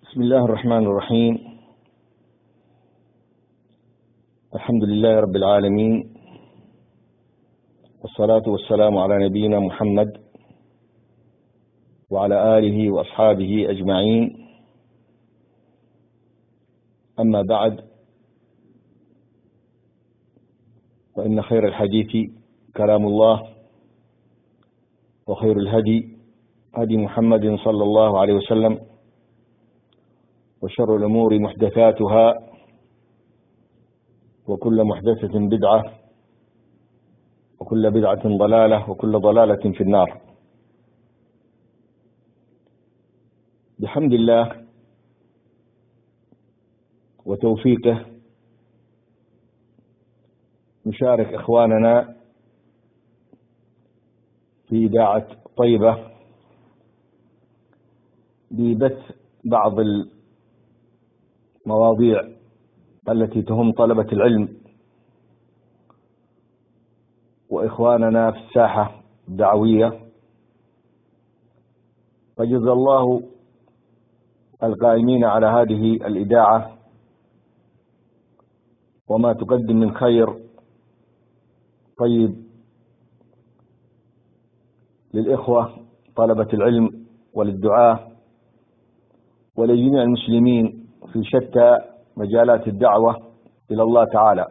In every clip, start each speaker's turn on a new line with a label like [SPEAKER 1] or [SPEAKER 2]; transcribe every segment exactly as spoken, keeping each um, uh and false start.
[SPEAKER 1] بسم الله الرحمن الرحيم. الحمد لله رب العالمين، والصلاة والسلام على نبينا محمد وعلى آله وأصحابه أجمعين. أما بعد، فإن خير الحديث كلام الله، وخير الهدي هدي محمد صلى الله عليه وسلم، وشر الأمور محدثاتها، وكل محدثة بدعة، وكل بدعة ضلالة، وكل ضلالة في النار. بحمد الله وتوفيقه نشارك إخواننا في إذاعة طيبة ببث بعض المواضيع التي تهم طلبة العلم وإخواننا في الساحة الدعوية. فجزا الله القائمين على هذه الإذاعة وما تقدم من خير طيب للإخوة طلبة العلم وللدعاة ولجميع المسلمين في شتى مجالات الدعوة إلى الله تعالى.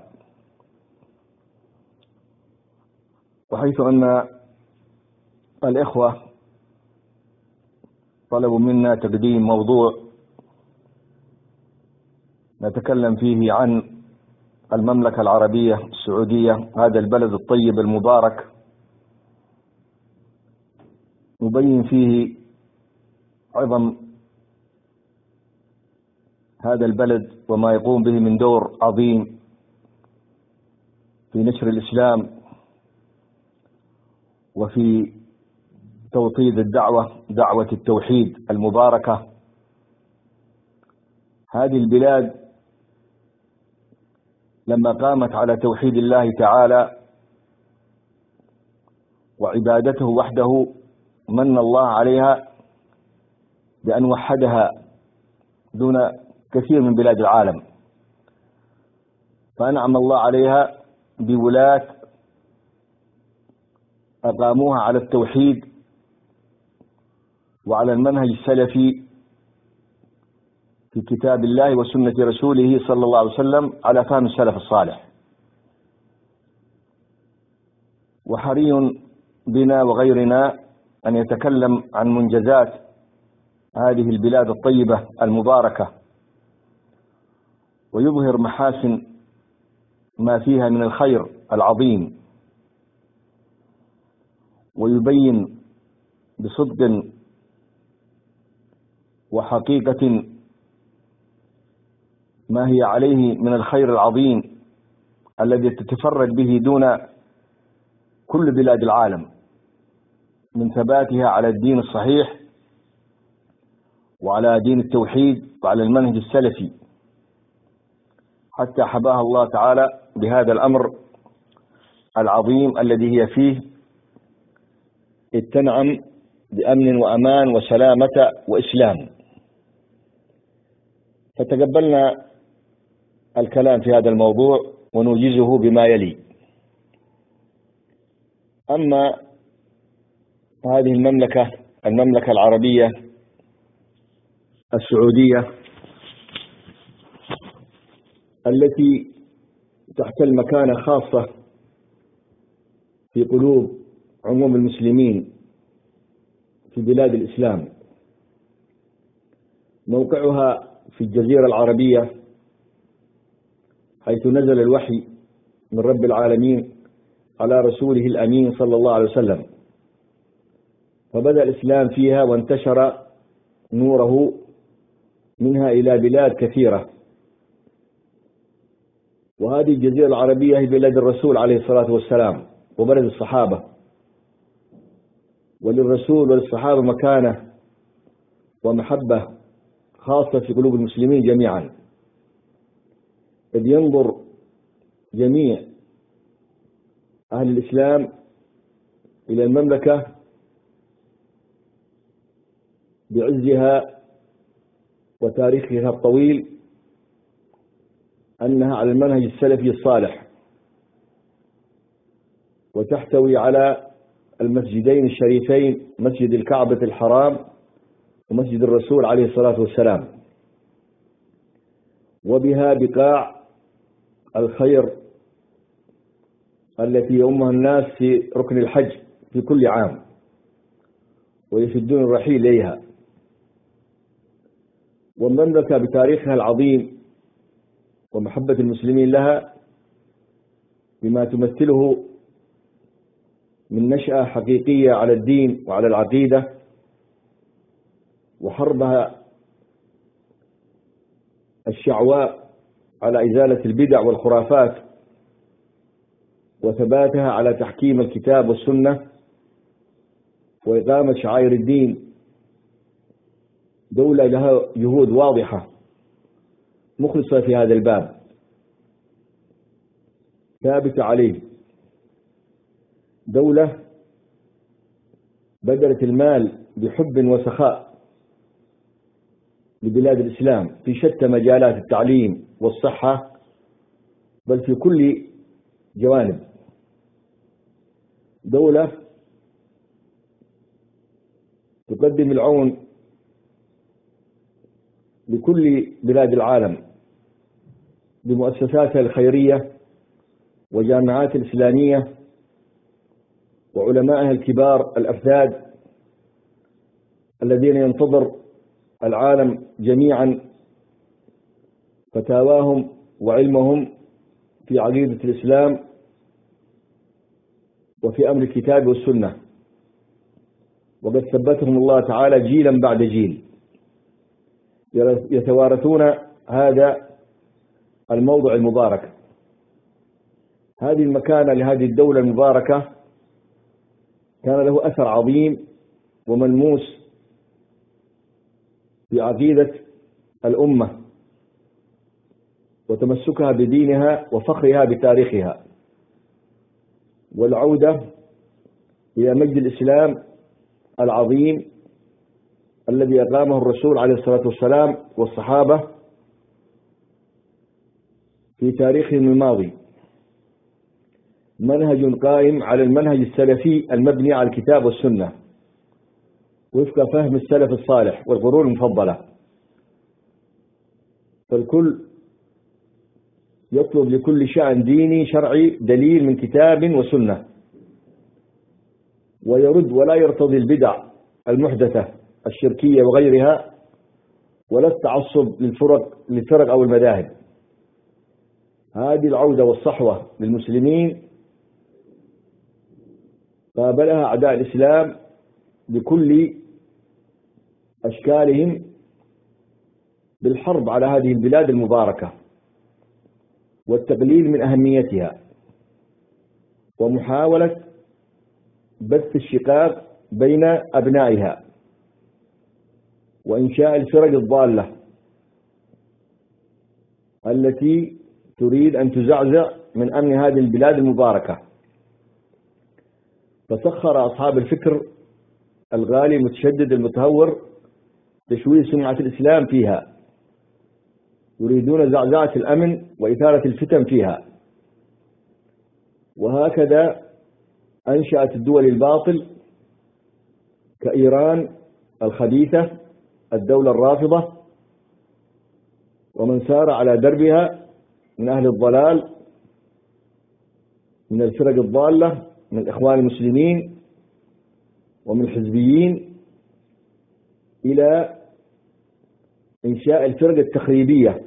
[SPEAKER 1] وحيث أن الإخوة طلبوا منا تقديم موضوع نتكلم فيه عن المملكة العربية السعودية، هذا البلد الطيب المبارك، نبين فيه عظم هذا البلد وما يقوم به من دور عظيم في نشر الإسلام وفي توطيد الدعوة، دعوة التوحيد المباركة. هذه البلاد لما قامت على توحيد الله تعالى وعبادته وحده من الله عليها بأن وحدها دون كثير من بلاد العالم، فأنعم الله عليها بولاة أقاموها على التوحيد وعلى المنهج السلفي في كتاب الله وسنة رسوله صلى الله عليه وسلم على فهم السلف الصالح. وحري بنا وغيرنا أن يتكلم عن منجزات هذه البلاد الطيبة المباركة ويظهر محاسن ما فيها من الخير العظيم، ويبين بصدق وحقيقة ما هي عليه من الخير العظيم الذي تتفرد به دون كل بلاد العالم من ثباتها على الدين الصحيح وعلى دين التوحيد وعلى المنهج السلفي، حتى حباها الله تعالى بهذا الأمر العظيم الذي هي فيه، إذ تنعم بأمن وأمان وسلامة وإسلام. فتقبلنا الكلام في هذا الموضوع ونوجزه بما يلي. أما هذه المملكة المملكة العربية السعودية التي تحتل مكانة خاصة في قلوب عموم المسلمين في بلاد الإسلام، موقعها في الجزيرة العربية حيث نزل الوحي من رب العالمين على رسوله الأمين صلى الله عليه وسلم، فبدأ الإسلام فيها وانتشر نوره منها إلى بلاد كثيرة. وهذه الجزيرة العربية هي بلاد الرسول عليه الصلاة والسلام وبلد الصحابة، وللرسول وللصحابة مكانة ومحبة خاصة في قلوب المسلمين جميعا، إذ ينظر جميع أهل الإسلام إلى المملكة بعزها وتاريخها الطويل أنها على المنهج السلفي الصالح، وتحتوي على المسجدين الشريفين، مسجد الكعبة الحرام ومسجد الرسول عليه الصلاة والسلام، وبها بقاع الخير التي يؤمها الناس في ركن الحج في كل عام ويشدون الرحيل إليها. والمملكة بتاريخها العظيم ومحبة المسلمين لها بما تمثله من نشأة حقيقية على الدين وعلى العقيدة، وحربها الشعواء على إزالة البدع والخرافات، وثباتها على تحكيم الكتاب والسنة وإقامة شعائر الدين. دولة لها جهود واضحة مخلصة في هذا الباب ثابتة عليه. دولة بذلت المال بحب وسخاء لبلاد الإسلام في شتى مجالات التعليم والصحة، بل في كل جوانب. دولة تقدم العون لكل بلاد العالم بمؤسساتها الخيرية وجامعات الإسلامية وعلمائها الكبار الأفذاذ الذين ينتظر العالم جميعا فتاواهم وعلمهم في عقيدة الإسلام وفي أمر الكتاب والسنة، وقد ثبتهم الله تعالى جيلا بعد جيل يتوارثون هذا الموضع المبارك. هذه المكانة لهذه الدولة المباركة كان له أثر عظيم وملموس في عقيدة الأمة وتمسكها بدينها وفخرها بتاريخها، والعودة إلى مجد الإسلام العظيم الذي أقامه الرسول عليه الصلاة والسلام والصحابة في تاريخهم الماضي، منهج قائم على المنهج السلفي المبني على الكتاب والسنة وفق فهم السلف الصالح والقرون المفضلة. فالكل يطلب لكل شأن ديني شرعي دليل من كتاب وسنة، ويرد ولا يرتضي البدع المحدثة الشركية وغيرها، ولا التعصب للفرق للفرق أو المذاهب. هذه العودة والصحوة للمسلمين قابلها أعداء الإسلام بكل أشكالهم بالحرب على هذه البلاد المباركة والتقليل من أهميتها ومحاولة بث الشقاق بين أبنائها وإنشاء الفرق الضالة التي تريد أن تزعزع من أمن هذه البلاد المباركة. فسخر أصحاب الفكر الغالي المتشدد المتهور تشويه سمعة الإسلام فيها، يريدون زعزعة الأمن وإثارة الفتن فيها. وهكذا أنشأت الدول الباطل كإيران الخبيثة الدولة الرافضة ومن سار على دربها من أهل الضلال من الفرق الضالة من الإخوان المسلمين ومن الحزبيين إلى إنشاء الفرق التخريبية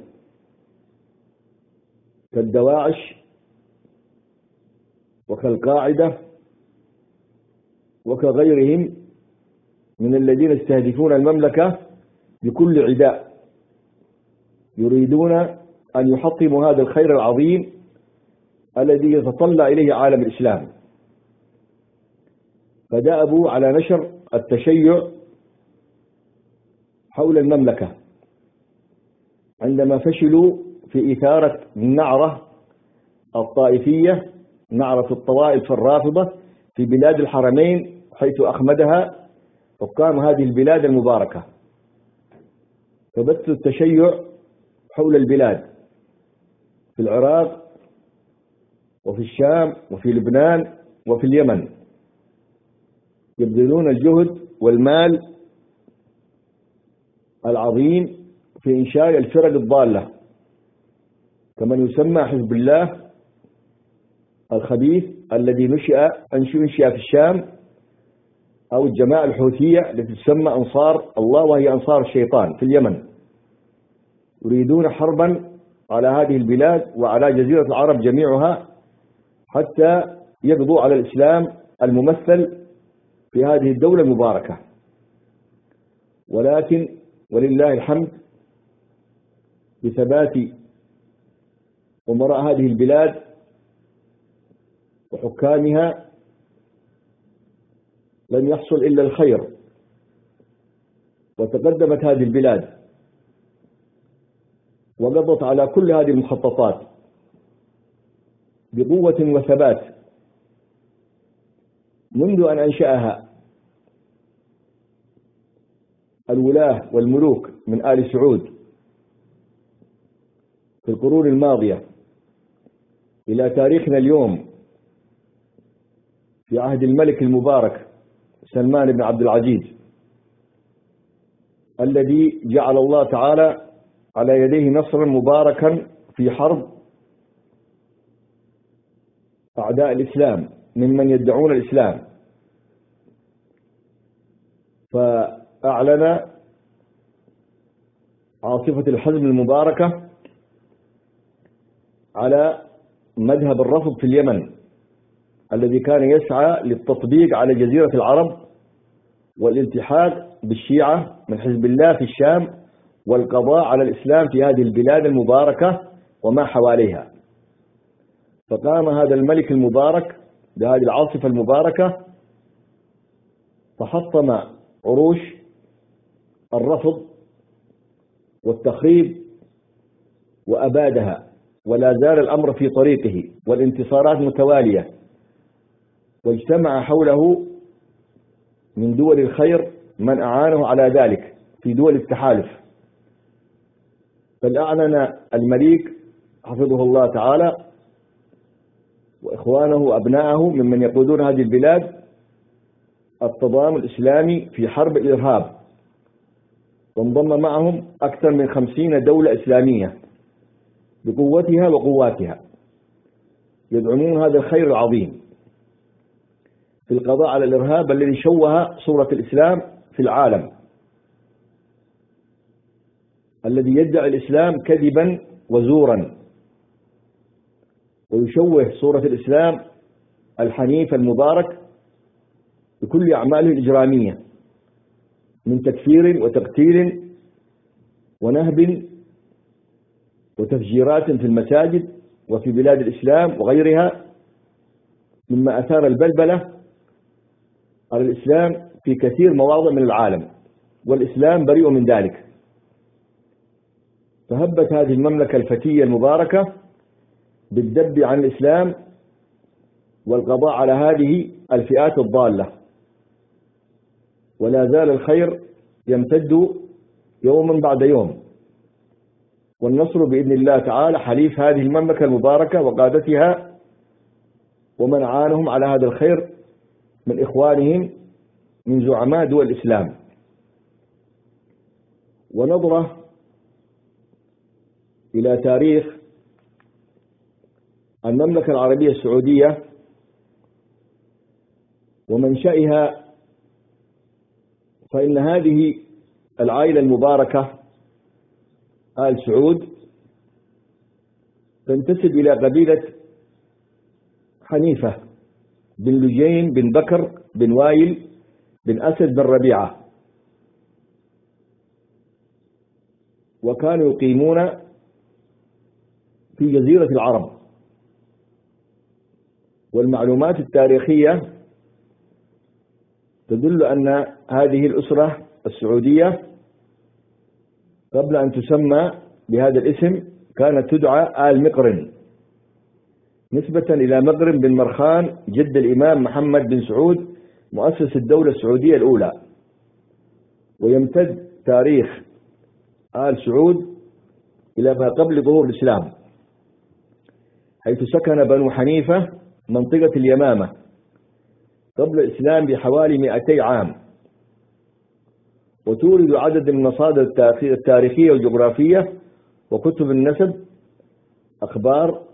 [SPEAKER 1] كالدواعش وكالقاعدة وكغيرهم من الذين يستهدفون المملكة بكل عداء، يريدون أن يحطموا هذا الخير العظيم الذي يتطلع إليه عالم الإسلام. فدأبوا على نشر التشيع حول المملكة عندما فشلوا في إثارة النعرة الطائفية، نعرة الطوائف الرافضة في بلاد الحرمين، حيث أخمدها حكام هذه البلاد المباركة. فبث التشيع حول البلاد في العراق وفي الشام وفي لبنان وفي اليمن، يبذلون الجهد والمال العظيم في إنشاء الفرق الضالة، كمن يسمى حزب الله الخبيث الذي نشأ أنشئ في الشام، أو الجماعة الحوثية التي تسمى أنصار الله وهي أنصار الشيطان في اليمن، يريدون حربا على هذه البلاد وعلى جزيرة العرب جميعها حتى يقضوا على الإسلام الممثل في هذه الدولة المباركة. ولكن ولله الحمد بثبات أمراء هذه البلاد وحكامها لم يحصل إلا الخير، وتقدمت هذه البلاد وقضت على كل هذه المخططات بقوة وثبات منذ أن أنشأها الولاة والملوك من آل سعود في القرون الماضية إلى تاريخنا اليوم في عهد الملك المبارك سلمان بن عبد العزيز، الذي جعل الله تعالى على يديه نصرا مباركا في حرب أعداء الإسلام ممن يدعون الإسلام. فأعلن عاصفة الحزب المباركة على مذهب الرفض في اليمن الذي كان يسعى للتطبيق على جزيرة العرب والالتحاق بالشيعة من حزب الله في الشام والقضاء على الإسلام في هذه البلاد المباركة وما حواليها. فقام هذا الملك المبارك بهذه العاصفة المباركة فحطم عروش الرفض والتخريب وأبادها، ولا زال الأمر في طريقه والانتصارات متوالية، واجتمع حوله من دول الخير من أعانه على ذلك في دول التحالف. فأعلن الملك حفظه الله تعالى وإخوانه وأبنائه ممن يقودون هذه البلاد التضامن الإسلامي في حرب الإرهاب، وانضم معهم أكثر من خمسين دولة إسلامية بقوتها وقواتها يدعمون هذا الخير العظيم في القضاء على الإرهاب الذي شوه صورة الإسلام في العالم، الذي يدعي الإسلام كذبا وزورا ويشوه صورة الإسلام الحنيف المبارك بكل أعماله الإجرامية من تكفير وتقتيل ونهب وتفجيرات في المساجد وفي بلاد الإسلام وغيرها، مما أثار البلبلة على الإسلام في كثير مواضع من العالم، والإسلام بريء من ذلك. فهبت هذه المملكة الفتية المباركة بالذب عن الإسلام والقضاء على هذه الفئات الضالة، ولا زال الخير يمتد يوما بعد يوم، والنصر بإذن الله تعالى حليف هذه المملكة المباركة وقادتها ومن عانهم على هذا الخير من إخوانهم من زعماء دول الإسلام. ونظرة إلى تاريخ المملكة العربية السعودية ومنشأها، فإن هذه العائلة المباركة آل سعود تنتسب إلى قبيلة حنيفة بن لجين بن بكر بن وايل بن أسد بن ربيعة، وكانوا يقيمون في جزيرة العرب. والمعلومات التاريخية تدل أن هذه الأسرة السعودية قبل أن تسمى بهذا الاسم كانت تدعى آل مقرن، نسبة إلى مقرن بن مرخان جد الإمام محمد بن سعود مؤسس الدولة السعودية الأولى. ويمتد تاريخ آل سعود إلى ما قبل ظهور الإسلام، حيث سكن بنو حنيفة منطقة اليمامة قبل الإسلام بحوالي مئتي عام. وتورد عدد من المصادر التاريخية والجغرافية وكتب النسب أخبار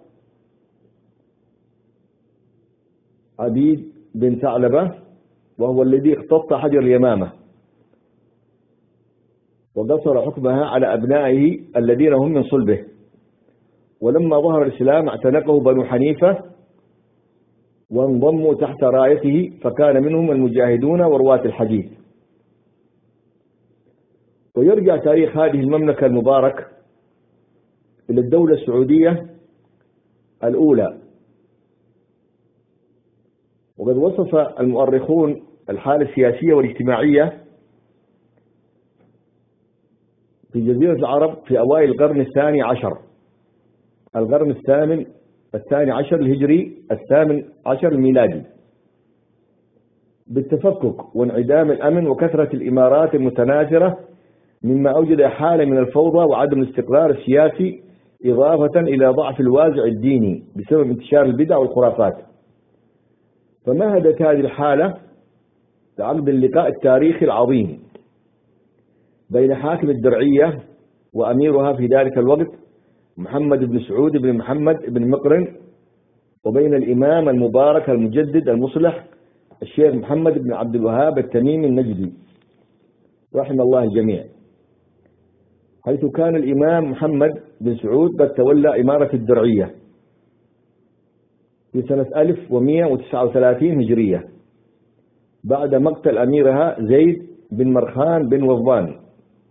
[SPEAKER 1] عبيد بن ثعلبة، وهو الذي اختط حجر اليمامة وقصر حكمها على أبنائه الذين هم من صلبه. ولما ظهر الإسلام اعتنقه بنو حنيفة وانضموا تحت رايته، فكان منهم المجاهدون ورواة الحديث. ويرجع تاريخ هذه المملكة المبارك إلى الدولة السعودية الأولى. وقد وصف المؤرخون الحالة السياسية والاجتماعية في جزيرة العرب في أوائل القرن الثاني عشر، القرن الثامن الثاني عشر الهجري، الثامن عشر الميلادي، بالتفكك وانعدام الأمن وكثرة الإمارات المتناثرة، مما أوجد حالة من الفوضى وعدم الاستقرار السياسي، إضافة إلى ضعف الوازع الديني بسبب انتشار البدع والخرافات. فمهدت هذه الحالة لعقد اللقاء التاريخي العظيم بين حاكم الدرعية وأميرها في ذلك الوقت محمد بن سعود بن محمد بن مقرن، وبين الإمام المبارك المجدد المصلح الشيخ محمد بن عبد الوهاب التميمي النجدي رحم الله الجميع، حيث كان الإمام محمد بن سعود قد تولى إمارة الدرعية في سنة ألف ومئة وتسعة وثلاثين هجرية بعد مقتل أميرها زيد بن مرخان بن وضبان،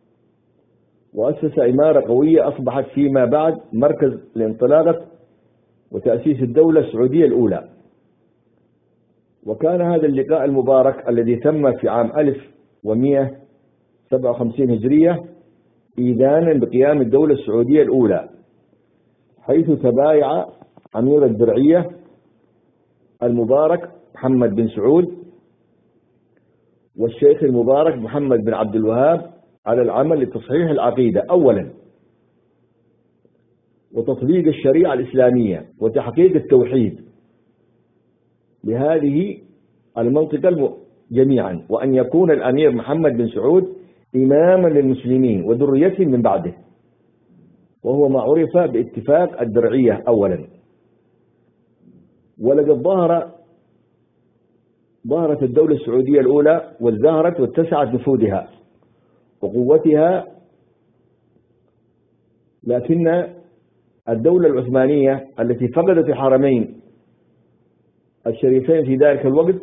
[SPEAKER 1] وأسس إمارة قوية أصبحت فيما بعد مركز لانطلاقة وتأسيس الدولة السعودية الأولى. وكان هذا اللقاء المبارك الذي تم في عام ألف ومئة وسبعة وخمسين هجرية إيذانا بقيام الدولة السعودية الأولى، حيث تبايع أمير الدرعية المبارك محمد بن سعود والشيخ المبارك محمد بن عبد الوهاب على العمل لتصحيح العقيدة أولا، وتطبيق الشريعة الإسلامية، وتحقيق التوحيد بهذه المنطقة جميعا، وأن يكون الأمير محمد بن سعود إماما للمسلمين وذريتهم من بعده، وهو ما عرف باتفاق الدرعية أولا. ولقد ظهر ظهرت الدولة السعودية الأولى وازدهرت واتسعت نفوذها وقوتها، لكن الدولة العثمانية التي فقدت الحرمين الشريفين في ذلك الوقت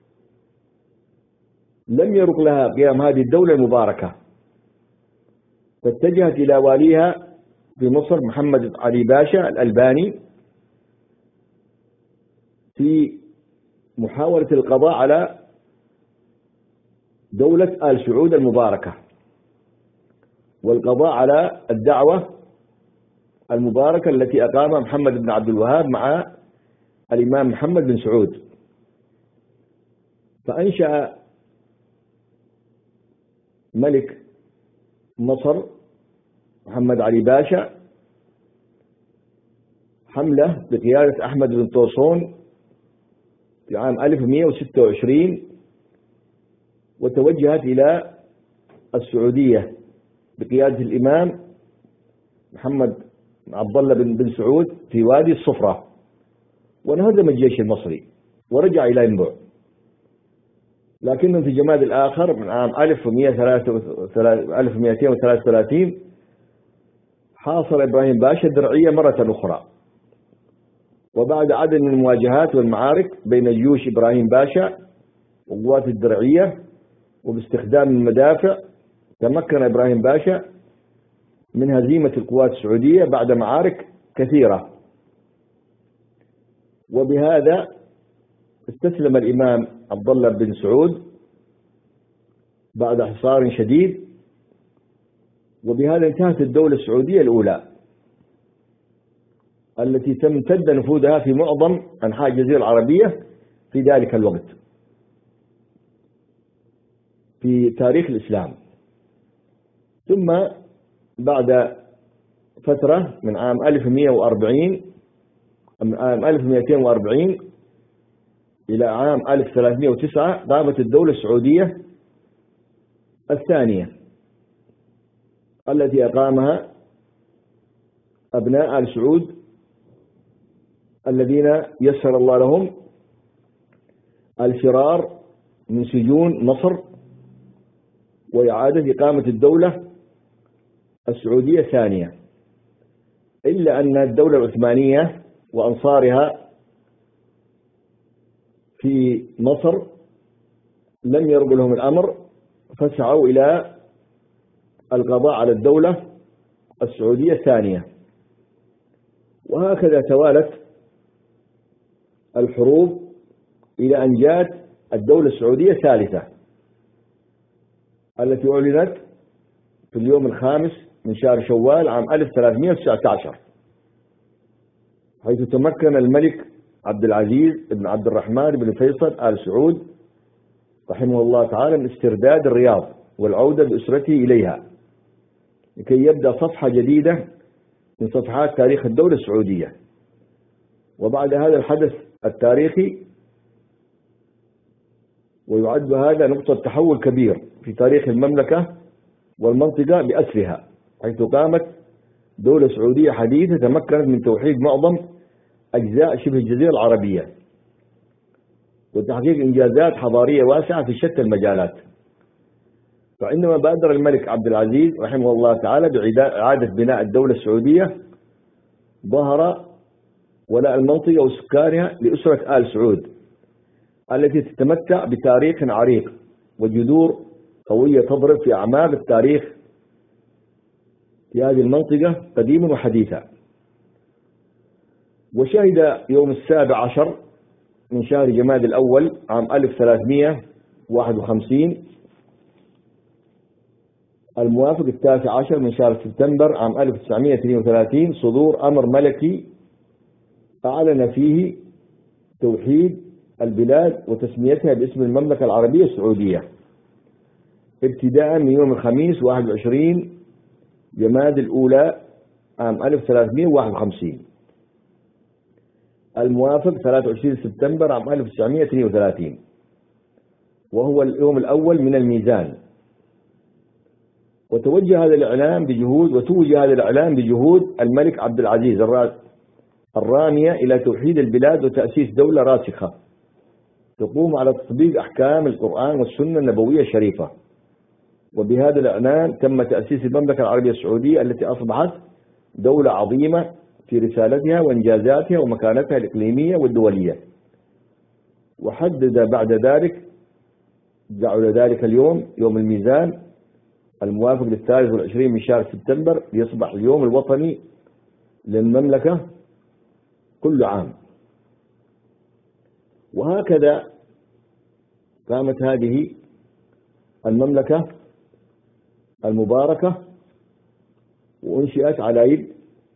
[SPEAKER 1] لم يرق لها قيام هذه الدولة المباركة، فاتجهت إلى واليها في مصر محمد علي باشا الألباني في محاولة القضاء على دولة آل سعود المباركة والقضاء على الدعوة المباركة التي أقامها محمد بن عبد الوهاب مع الإمام محمد بن سعود. فأنشأ ملك مصر محمد علي باشا حملة بقيادة أحمد بن طوسون في عام ألف ومئة وستة وعشرين، وتوجهت إلى السعودية بقيادة الإمام محمد عبد الله بن بن سعود في وادي الصفرة، وانهزم الجيش المصري ورجع إلى ينبع. لكنه في جماد الآخر من عام ألف ومئتين وثلاثة وثلاثين حاصر إبراهيم باشا الدرعية مرة أخرى، وبعد عدد من المواجهات والمعارك بين جيوش إبراهيم باشا وقوات الدرعية وباستخدام المدافع، تمكن إبراهيم باشا من هزيمة القوات السعودية بعد معارك كثيرة. وبهذا استسلم الإمام عبد الله بن سعود بعد حصار شديد، وبهذا انتهت الدولة السعودية الأولى التي تمتد نفوذها في معظم أنحاء الجزيرة العربية في ذلك الوقت في تاريخ الإسلام. ثم بعد فترة من عام ألف ومئة وأربعين من عام ألف ومئتين وأربعين إلى عام ألف وثلاثمئة وتسعة قامت الدولة السعودية الثانية التي أقامها أبناء آل سعود الذين يسر الله لهم الفرار من سجون مصر وإعادة إقامة الدولة السعودية الثانية. إلا أن الدولة العثمانية وأنصارها في مصر لم يرضى لهم الأمر، فسعوا إلى القضاء على الدولة السعودية الثانية. وهكذا توالت الحروب إلى أن جاءت الدولة السعودية الثالثة التي أعلنت في اليوم الخامس من شهر شوال عام ألف وثلاثمئة وتسعة عشر، حيث تمكن الملك عبد العزيز بن عبد الرحمن بن فيصل آل سعود رحمه الله تعالى من استرداد الرياض والعودة بأسرته إليها لكي يبدأ صفحة جديدة من صفحات تاريخ الدولة السعودية. وبعد هذا الحدث التاريخي، ويعد هذا نقطة تحول كبير في تاريخ المملكة والمنطقة بأسرها، حيث قامت دولة سعودية حديثة تمكنت من توحيد معظم أجزاء شبه الجزيرة العربية وتحقيق إنجازات حضارية واسعة في شتى المجالات. فعندما بادر الملك عبد العزيز رحمه الله تعالى بإعادة بناء الدولة السعودية، ظهر ولاء المنطقة وسكانها لأسرة آل سعود التي تتمتع بتاريخ عريق وجذور قوية تضرب في أعماق التاريخ في هذه المنطقة قديما وحديثا. وشهد يوم السابع عشر من شهر جماد الأول عام ألف وثلاثمئة وواحد وخمسين الموافق التاسع عشر من شهر سبتمبر عام ألف وتسعمئة واثنين وثلاثين صدور أمر ملكي أعلن فيه توحيد البلاد وتسميتها باسم المملكة العربية السعودية ابتداء من يوم الخميس واحد وعشرين جماد الأولى عام ألف وثلاثمئة وواحد وخمسين الموافق ثلاثة وعشرين سبتمبر عام ألف وتسعمئة واثنين وثلاثين، وهو اليوم الأول من الميزان. وتوجه هذا الإعلان بجهود وتوجه هذا الإعلان بجهود الملك عبد العزيز الرامية إلى توحيد البلاد وتأسيس دولة راسخة تقوم على تطبيق أحكام القرآن والسنة النبوية الشريفة. وبهذا الإعلان تم تأسيس المملكة العربية السعودية التي أصبحت دولة عظيمة في رسالتها وإنجازاتها ومكانتها الإقليمية والدولية. وحدد بعد ذلك جعل ذلك اليوم يوم الميزان الموافق للثالث والعشرين من شهر سبتمبر ليصبح اليوم الوطني للمملكة كل عام. وهكذا قامت هذه المملكة المباركة وأنشئت على يد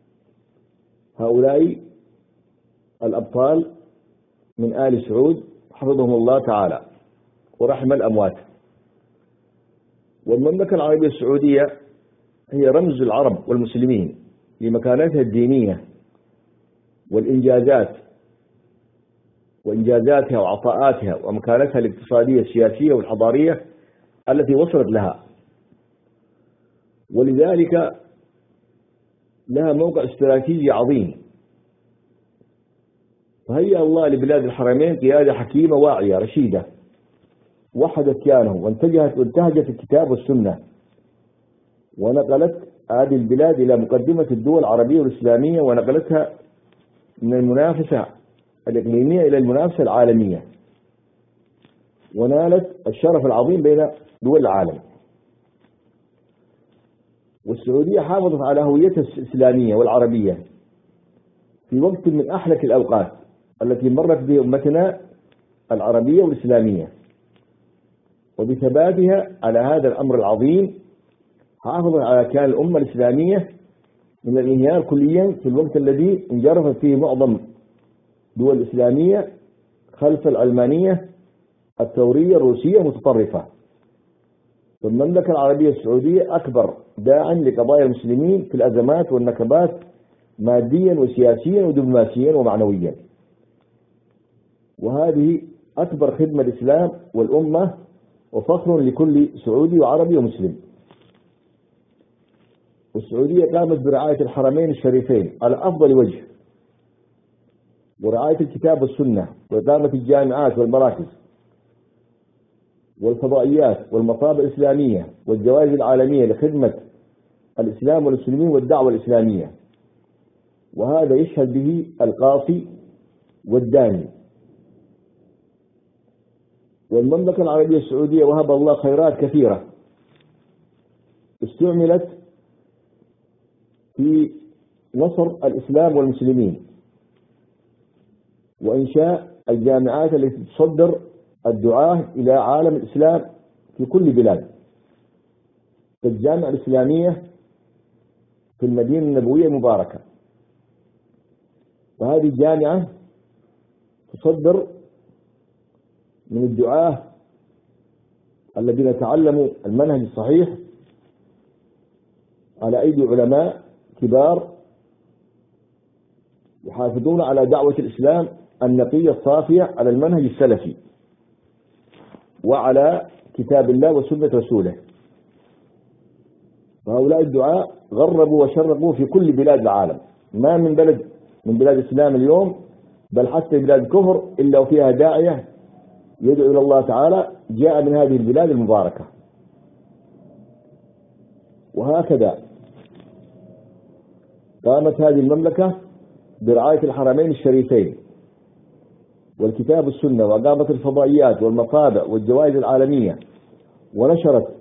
[SPEAKER 1] هؤلاء الأبطال من آل سعود حفظهم الله تعالى ورحم الأموات. والمملكة العربية السعودية هي رمز العرب والمسلمين لمكانتها الدينية والإنجازات وإنجازاتها وعطاءاتها ومكانتها الاقتصادية السياسية والحضارية التي وصلت لها، ولذلك لها موقع استراتيجي عظيم. فهيأ الله لبلاد الحرمين قيادة حكيمة واعية رشيدة وحدت كيانه وانتهجت وانتهجت الكتاب والسنة، ونقلت هذه البلاد إلى مقدمة الدول العربية والإسلامية ونقلتها من المنافسة الإقليمية إلى المنافسة العالمية، ونالت الشرف العظيم بين دول العالم. والسعودية حافظت على هويتها الإسلامية والعربية في وقت من أحلك الأوقات التي مرت به أمتنا العربية والإسلامية، وبثباتها على هذا الأمر العظيم حافظت على كيان الأمة الإسلامية من الانهيار كليا في الوقت الذي انجرفت فيه معظم دول الإسلامية خلف العلمانية الثورية الروسية المتطرفة. والمملكة العربية السعودية أكبر داعٍ لقضايا المسلمين في الأزمات والنكبات ماديا وسياسيا ودبلوماسيا ومعنويا، وهذه أكبر خدمة الإسلام والأمة وفخر لكل سعودي وعربي ومسلم. والسعودية قامت برعاية الحرمين الشريفين على أفضل وجه، ورعاية الكتاب والسنة، وإقامة الجامعات والمراكز والفضائيات والمطابع الإسلامية والجوائز العالمية لخدمة الإسلام والمسلمين والدعوة الإسلامية، وهذا يشهد به القاصي والداني. والمملكة العربية السعودية وهب الله خيرات كثيرة استعملت في نصر الإسلام والمسلمين وإنشاء الجامعات التي تصدر الدعاة إلى عالم الإسلام في كل بلاد. الجامعة الإسلامية في المدينة النبوية المباركة، وهذه الجامعة تصدر من الدعاة الذين تعلموا المنهج الصحيح على أيدي علماء كبار يحافظون على دعوة الإسلام النقية الصافية على المنهج السلفي وعلى كتاب الله وسنة رسوله. وهؤلاء الدعاء غربوا وشرقوا في كل بلاد العالم، ما من بلد من بلاد الإسلام اليوم بل حتى بلاد الكفر إلا وفيها داعية يدعو إلى الله تعالى جاء من هذه البلاد المباركة. وهكذا قامت هذه المملكة برعاية الحرمين الشريفين والكتاب والسنة، وأقامت الفضائيات والمطابع والجوائز العالمية، ونشرت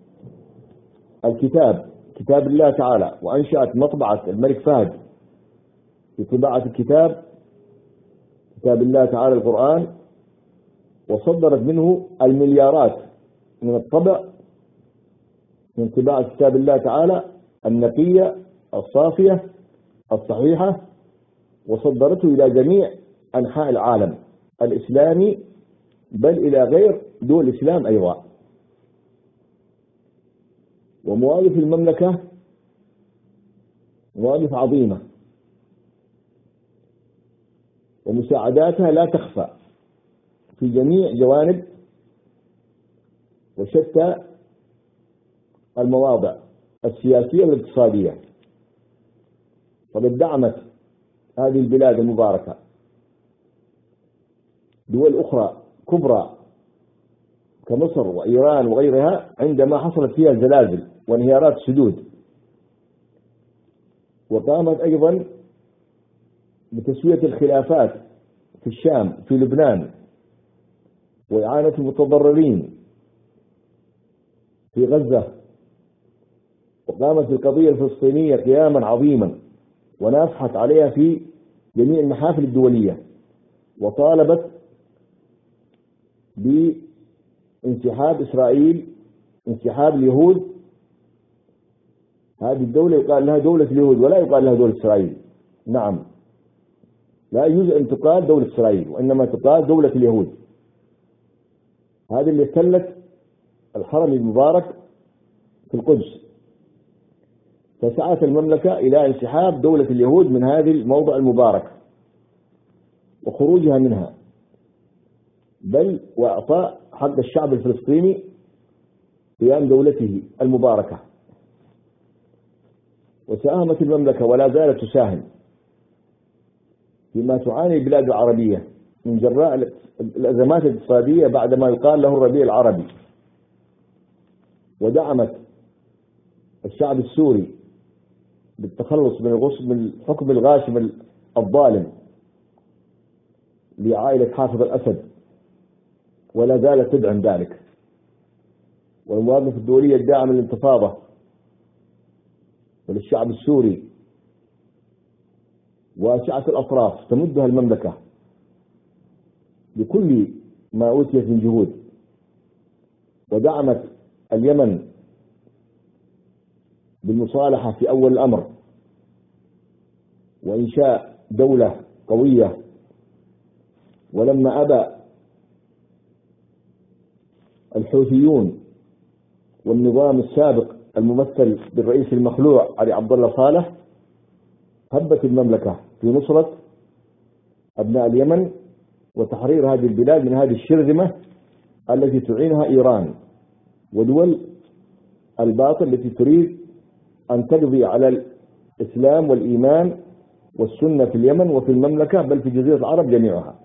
[SPEAKER 1] الكتاب كتاب الله تعالى، وأنشأت مطبعة الملك فهد لطباعة الكتاب كتاب الله تعالى القرآن، وصدرت منه المليارات من الطبع من طباعة كتاب الله تعالى النقية الصافية الصحيحة، وصدرته إلى جميع أنحاء العالم الإسلامي بل إلى غير دول الإسلام أيضا. ومواقف المملكة مواقف عظيمة، ومساعداتها لا تخفى في جميع جوانب وشتى المواضع السياسية والاقتصادية. فقد دعمت هذه البلاد المباركة دول أخرى كبرى كمصر وإيران وغيرها عندما حصلت فيها زلازل وانهيارات سدود، وقامت أيضا بتسوية الخلافات في الشام في لبنان، وإعانة المتضررين في غزة، وقامت بالقضية الفلسطينية قياما عظيما ونافحت عليها في جميع المحافل الدولية، وطالبت بانسحاب إسرائيل انسحاب اليهود. هذه الدولة يقال لها دولة اليهود ولا يقال لها دولة إسرائيل. نعم، لا يجوز أن تقال دولة إسرائيل، وإنما تقال دولة اليهود. هذه اللي احتلت الحرم المبارك في القدس، فسعت المملكة إلى انسحاب دولة اليهود من هذه الموضع المبارك وخروجها منها، بل وإعطاء حق الشعب الفلسطيني قيام دولته المباركة. وساهمت المملكة ولا زالت تساهم فيما تعاني البلاد العربية من جراء الأزمات الاقتصادية بعدما يقال له الربيع العربي، ودعمت الشعب السوري بالتخلص من من الحكم الغاشم الظالم لعائلة حافظ الأسد، ولا زالت تدعم ذلك. والمواقف الدولية الداعمة للانتفاضة وللشعب السوري واسعة الأطراف تمدها المملكة بكل ما أوتيت من جهود، ودعمت اليمن بالمصالحة في أول الأمر وإنشاء دولة قوية. ولما أبى الحوثيون والنظام السابق الممثل بالرئيس المخلوع علي عبد الله صالح هبت المملكة في نصرة أبناء اليمن وتحرير هذه البلاد من هذه الشرذمة التي تعينها إيران ودول الباطل التي تريد أن تقضي على الإسلام والإيمان والسنة في اليمن وفي المملكة بل في جزيرة العرب جميعها.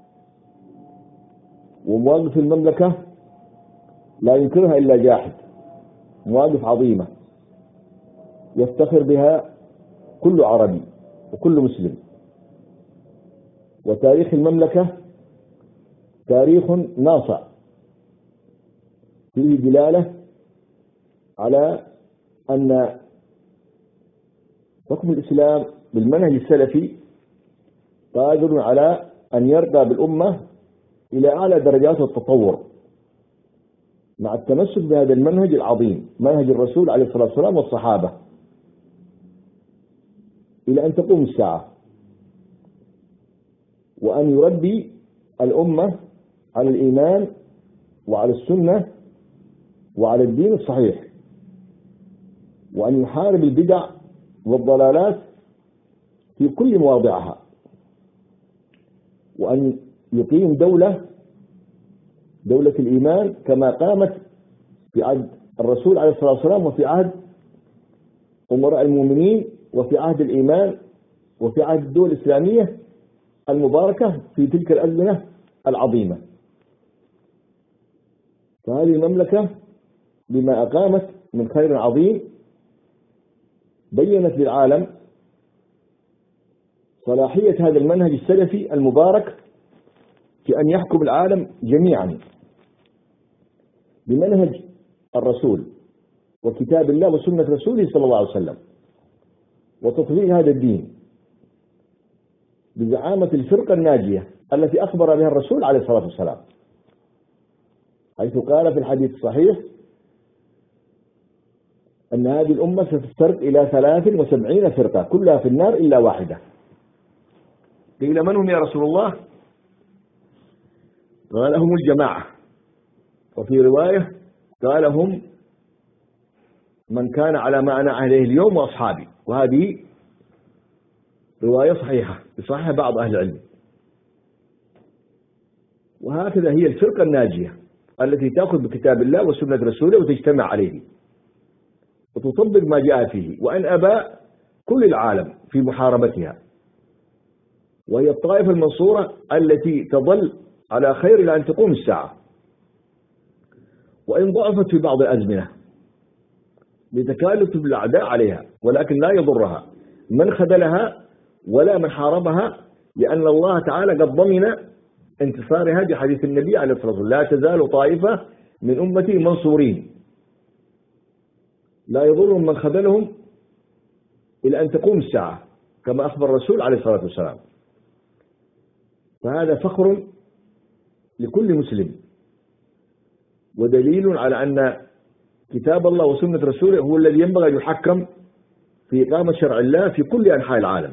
[SPEAKER 1] ومواقف المملكة لا ينكرها إلا جاحد، مواقف عظيمة يفتخر بها كل عربي وكل مسلم. وتاريخ المملكة تاريخ ناصع فيه دلالة على أن حكم الإسلام بالمنهج السلفي قادر على أن يرقى بالأمة إلى أعلى درجات التطور مع التمسك بهذا المنهج العظيم، منهج الرسول عليه الصلاة والسلام والصحابة، إلى أن تقوم الساعة، وأن يربي الأمة على الإيمان وعلى السنة وعلى الدين الصحيح، وأن يحارب البدع والضلالات في كل مواضعها، وأن يقيم دولة دولة الإيمان كما قامت في عهد الرسول عليه الصلاة والسلام وفي عهد أمراء المؤمنين وفي عهد الإيمان وفي عهد الدول الإسلامية المباركة في تلك الأزمنة العظيمة. فهذه المملكة بما أقامت من خير عظيم بيّنت للعالم صلاحية هذا المنهج السلفي المبارك في أن يحكم العالم جميعا بمنهج الرسول وكتاب الله وسنة رسوله صلى الله عليه وسلم، وتطبيق هذا الدين بزعامة الفرقة الناجية التي أخبر بها الرسول عليه الصلاة والسلام، حيث قال في الحديث الصحيح أن هذه الأمة ستفترق إلى ثلاث وسبعين فرقة كلها في النار إلا واحدة. قيل من هم يا رسول الله؟ قال هم الجماعة، وفي رواية قال هم من كان على ما أنا عليه اليوم وأصحابي، وهذه رواية صحيحة يصحح بعض أهل العلم. وهكذا هي الفرقة الناجية التي تأخذ بكتاب الله وسنة رسوله وتجتمع عليه وتطبق ما جاء فيه، وأن أبى كل العالم في محاربتها، وهي الطائفة المنصورة التي تظل على خير إلى أن تقوم الساعة، وإن ضعفت في بعض الأزمنة لتكالف الأعداء عليها، ولكن لا يضرها من خذلها ولا من حاربها، لأن الله تعالى قد ضمن انتصارها بحديث النبي عليه الصلاة والسلام: لا تزال طائفة من أمتي منصورين لا يضرهم من خذلهم إلى أن تقوم الساعة، كما أخبر الرسول عليه الصلاة والسلام. فهذا فخر لكل مسلم، ودليل على أن كتاب الله وسنة رسوله هو الذي ينبغي أن يحكم في إقامة شرع الله في كل أنحاء العالم.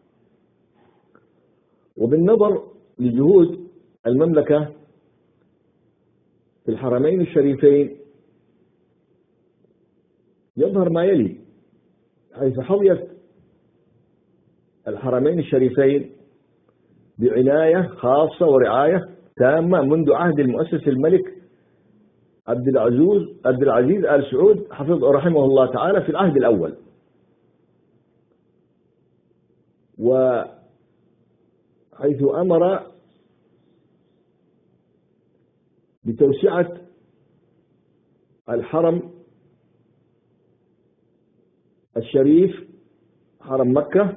[SPEAKER 1] وبالنظر لجهود المملكة في الحرمين الشريفين يظهر ما يلي: حيث حظيت الحرمين الشريفين بعناية خاصة ورعاية تامة منذ عهد المؤسس الملك عبد العزيز عبد العزيز آل سعود حفظه رحمه الله تعالى في العهد الأول، وحيث أمر بتوسعة الحرم الشريف حرم مكة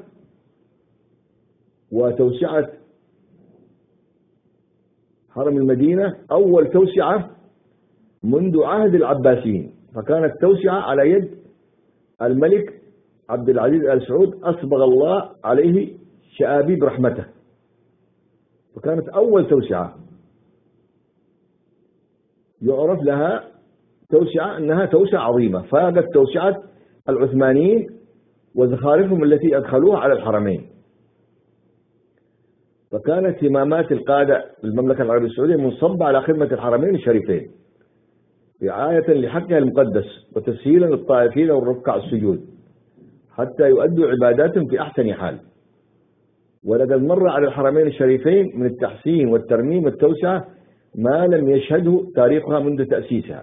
[SPEAKER 1] وتوسعة حرم المدينة أول توسعة منذ عهد العباسيين، فكانت توسعة على يد الملك عبد العزيز آل سعود أسبغ الله عليه شآبيب رحمته، فكانت أول توسعة يعرف لها توسعة أنها توسعة عظيمة فاقت توسعة العثمانيين وزخارفهم التي أدخلوها على الحرمين. فكانت اهتمامات القادة المملكة العربية السعودية منصبة على خدمة الحرمين الشريفين، رعاية لحقها المقدس وتسهيلا للطائفين والركع السجود حتى يؤدوا عباداتهم في أحسن حال. ولقد مر على الحرمين الشريفين من التحسين والترميم والتوسعة ما لم يشهده تاريخها منذ تأسيسها.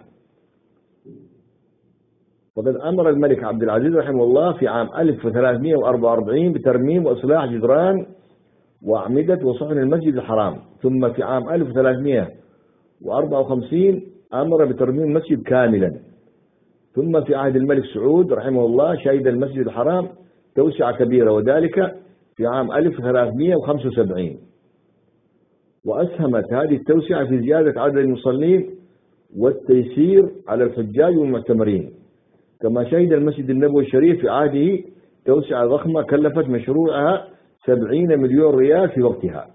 [SPEAKER 1] وقد أمر الملك عبد العزيز رحمه الله في عام ألف وثلاثمائة وأربعة وأربعين بترميم وإصلاح جدران وأعمدة وصحن المسجد الحرام، ثم في عام ألف وثلاثمائة وأربعة وخمسين أمر بترميم المسجد كاملا، ثم في عهد الملك سعود رحمه الله شهد المسجد الحرام توسعة كبيرة، وذلك في عام ألف وثلاثمائة وخمسة وسبعين. وأسهمت هذه التوسعة في زيادة عدد المصلين والتيسير على الحجاج والمعتمرين، كما شهد المسجد النبوي الشريف في عهده توسعة ضخمة كلفت مشروعها سبعين مليون ريال في وقتها،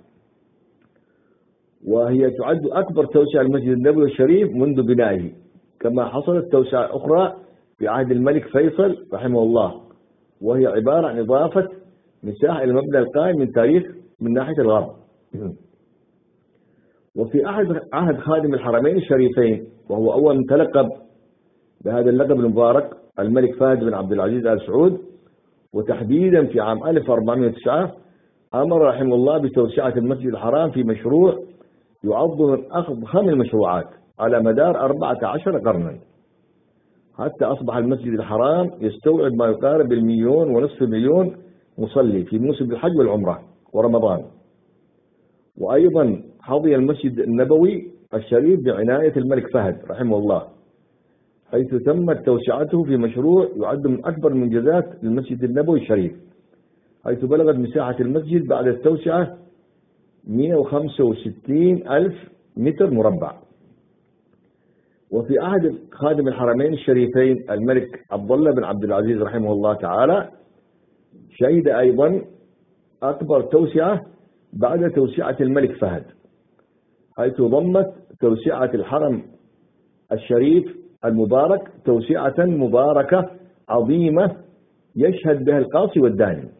[SPEAKER 1] وهي تعد أكبر توسعة المسجد النبوي الشريف منذ بنائه، كما حصلت توسعة أخرى في عهد الملك فيصل رحمه الله، وهي عبارة عن إضافة مساحة إلى المبنى القائم من تاريخ من ناحية الغرب. وفي عهد عهد خادم الحرمين الشريفين، وهو أول من تلقب بهذا اللقب المبارك، الملك فهد بن عبد العزيز آل سعود، وتحديدا في عام ألف وأربعمائة وتسعة أمر رحمه الله بتوسعة المسجد الحرام في مشروع يعد من أضخم المشروعات على مدار أربعة عشر قرنا، حتى أصبح المسجد الحرام يستوعب ما يقارب المليون ونصف مليون مصلي في موسم الحج والعمرة ورمضان. وأيضا حظي المسجد النبوي الشريف بعناية الملك فهد رحمه الله، حيث تمت توسعته في مشروع يعد من أكبر المنجزات للمسجد النبوي الشريف، حيث بلغت مساحة المسجد بعد التوسعة مئة وخمسة وستين ألف متر مربع. وفي عهد خادم الحرمين الشريفين الملك عبد الله بن عبد العزيز رحمه الله تعالى شهد أيضا أكبر توسعة بعد توسعة الملك فهد، حيث ضمت توسعة الحرم الشريف المبارك توسعة مباركة عظيمة يشهد بها القاصي والداني.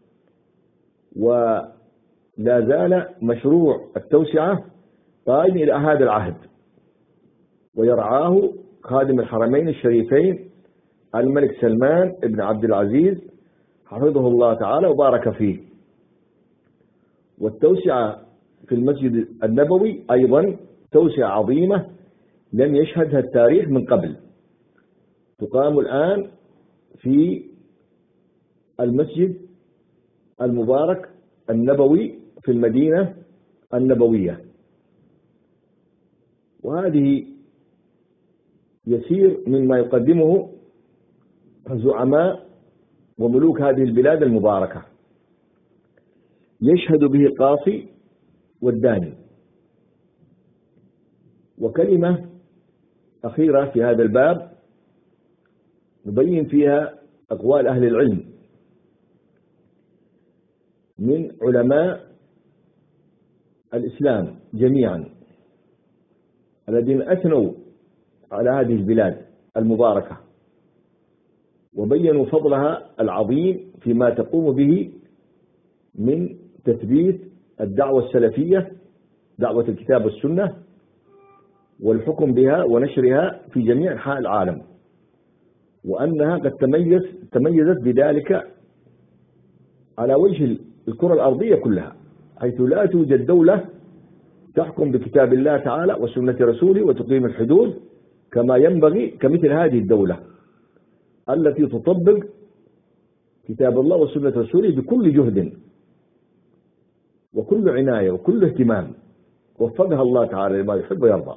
[SPEAKER 1] ولا زال مشروع التوسعة قائم إلى هذا العهد، ويرعاه خادم الحرمين الشريفين الملك سلمان بن عبد العزيز حفظه الله تعالى وبارك فيه. والتوسعة في المسجد النبوي أيضا توسعة عظيمة لم يشهدها التاريخ من قبل، تقام الآن في المسجد المبارك النبوي في المدينة النبوية. وهذه يسير مما يقدمه زعماء وملوك هذه البلاد المباركة يشهد به القاصي والداني. وكلمة أخيرة في هذا الباب نبين فيها أقوال أهل العلم من علماء الإسلام جميعا الذين أثنوا على هذه البلاد المباركة وبينوا فضلها العظيم فيما تقوم به من تثبيت الدعوة السلفية، دعوة الكتاب والسنة، والحكم بها ونشرها في جميع أنحاء العالم، وأنها قد تميز تميزت بذلك على وجه الكرة الأرضية كلها، حيث لا توجد دولة تحكم بكتاب الله تعالى وسنة رسوله وتقيم الحدود كما ينبغي كمثل هذه الدولة التي تطبق كتاب الله وسنة رسوله بكل جهد وكل عناية وكل اهتمام، وفقها الله تعالى لما يحب ويرضى.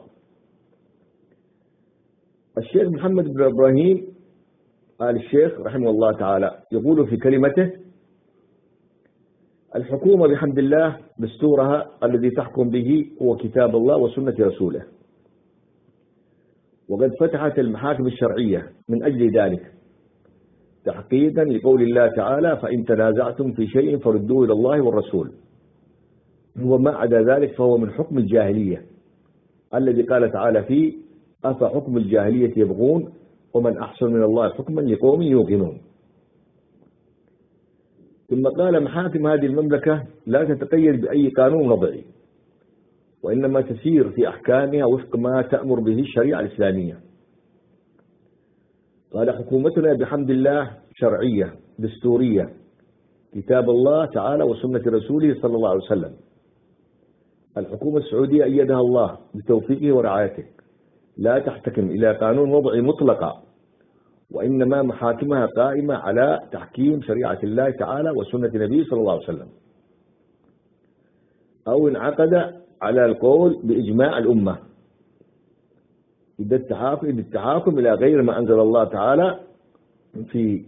[SPEAKER 1] الشيخ محمد بن إبراهيم آل الشيخ رحمه الله تعالى يقول في كلمته: الحكومة بحمد الله دستورها الذي تحكم به هو كتاب الله وسنة رسوله، وقد فتحت المحاكم الشرعية من أجل ذلك تحقيقا لقول الله تعالى: فإن تنازعتم في شيء فردوه إلى الله والرسول، وما عدا ذلك فهو من حكم الجاهلية الذي قال تعالى فيه: أفحكم الجاهلية يبغون ومن أحسن من الله حكما لقوم يوقنون. ثم قال: محاكم هذه المملكة لا تتقيد بأي قانون وضعي، وإنما تسير في أحكامها وفق ما تأمر به الشريعة الإسلامية، قال حكومتنا بحمد الله شرعية دستورية، كتاب الله تعالى وسنة رسوله صلى الله عليه وسلم. الحكومة السعودية أيدها الله بتوفيقه ورعايته، لا تحتكم إلى قانون وضعي مطلقا، وإنما محاكمها قائمة على تحكيم شريعة الله تعالى وسنة نبيه صلى الله عليه وسلم، أو انعقد على القول بإجماع الأمة إذا التحاكم إذا التحاكم إلى غير ما أنزل الله تعالى في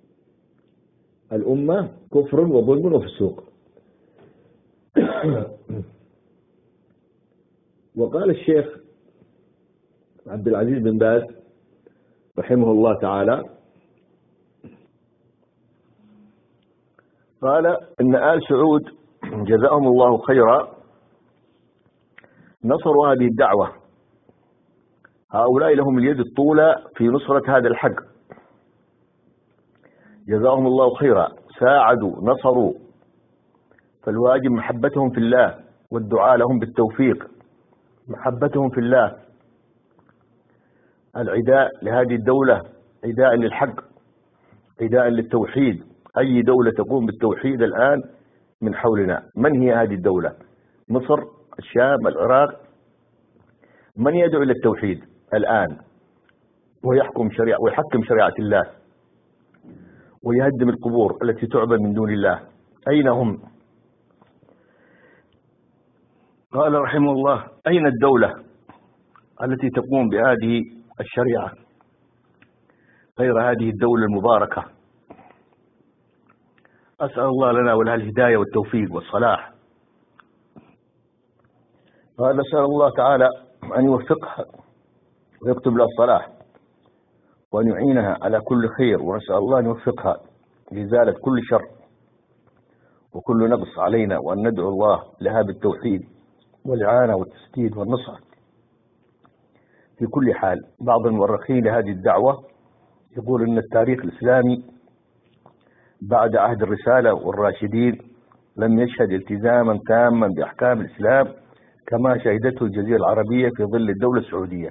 [SPEAKER 1] الأمة كفر وظلم وفسوق. وقال الشيخ عبد العزيز بن باز رحمه الله تعالى، قال إن آل سعود جزاهم الله خيرا نصروا هذه الدعوة، هؤلاء لهم اليد الطولى في نصرة هذا الحق، جزاهم الله خيرا، ساعدوا نصروا، فالواجب محبتهم في الله والدعاء لهم بالتوفيق. محبتهم في الله، العداء لهذه الدولة عداء للحق، عداء للتوحيد. أي دولة تقوم بالتوحيد الآن من حولنا؟ من هي هذه الدولة؟ مصر، الشام، العراق. من يدعو إلى التوحيد الآن ويحكم شريعة ويحكم شريعة الله ويهدم القبور التي تعبد من دون الله؟ أين هم؟ قال رحمه الله: أين الدولة التي تقوم بهذه الشريعة غير هذه الدولة المباركة؟ أسأل الله لنا ولها الهداية والتوفيق والصلاح. قال: نسأل الله تعالى أن يوفقها ويكتب لها الصلاح وأن يعينها على كل خير، ونسأل الله أن يوفقها لإزالة كل شر وكل نقص علينا، وأن ندعو الله لها بالتوحيد والإعانة والتسديد والنصر في كل حال. بعض المؤرخين لهذه الدعوة يقول إن التاريخ الإسلامي بعد عهد الرسالة والراشدين لم يشهد التزاما تاما بأحكام الإسلام كما شهدته الجزيرة العربية في ظل الدولة السعودية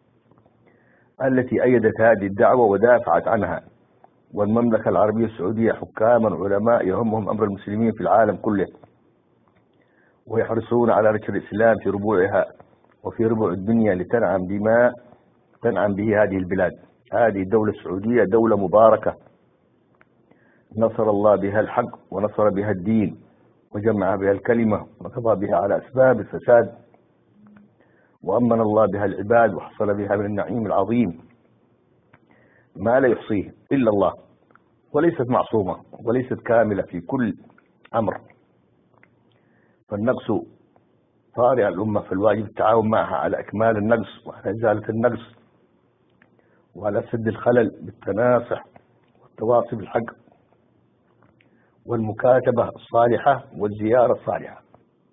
[SPEAKER 1] التي أيدت هذه الدعوة ودافعت عنها، والمملكة العربية السعودية حكاما علماء يهمهم أمر المسلمين في العالم كله، ويحرصون على نشر الإسلام في ربوعها وفي ربوع الدنيا لتنعم بما تنعم به هذه البلاد. هذه الدولة السعودية دولة مباركة نصر الله بها الحق ونصر بها الدين وجمع بها الكلمة وقضى بها على أسباب الفساد، وأمن الله بها العباد وحصل بها من النعيم العظيم ما لا يحصيه إلا الله، وليست معصومة وليست كاملة في كل أمر، فالنقص طارئ الأمة، فالواجب التعاون معها على إكمال النقص وعلى إزالة النقص وعلى سد الخلل بالتناصح والتواصي بالحق والمكاتبة الصالحة والزيارة الصالحة.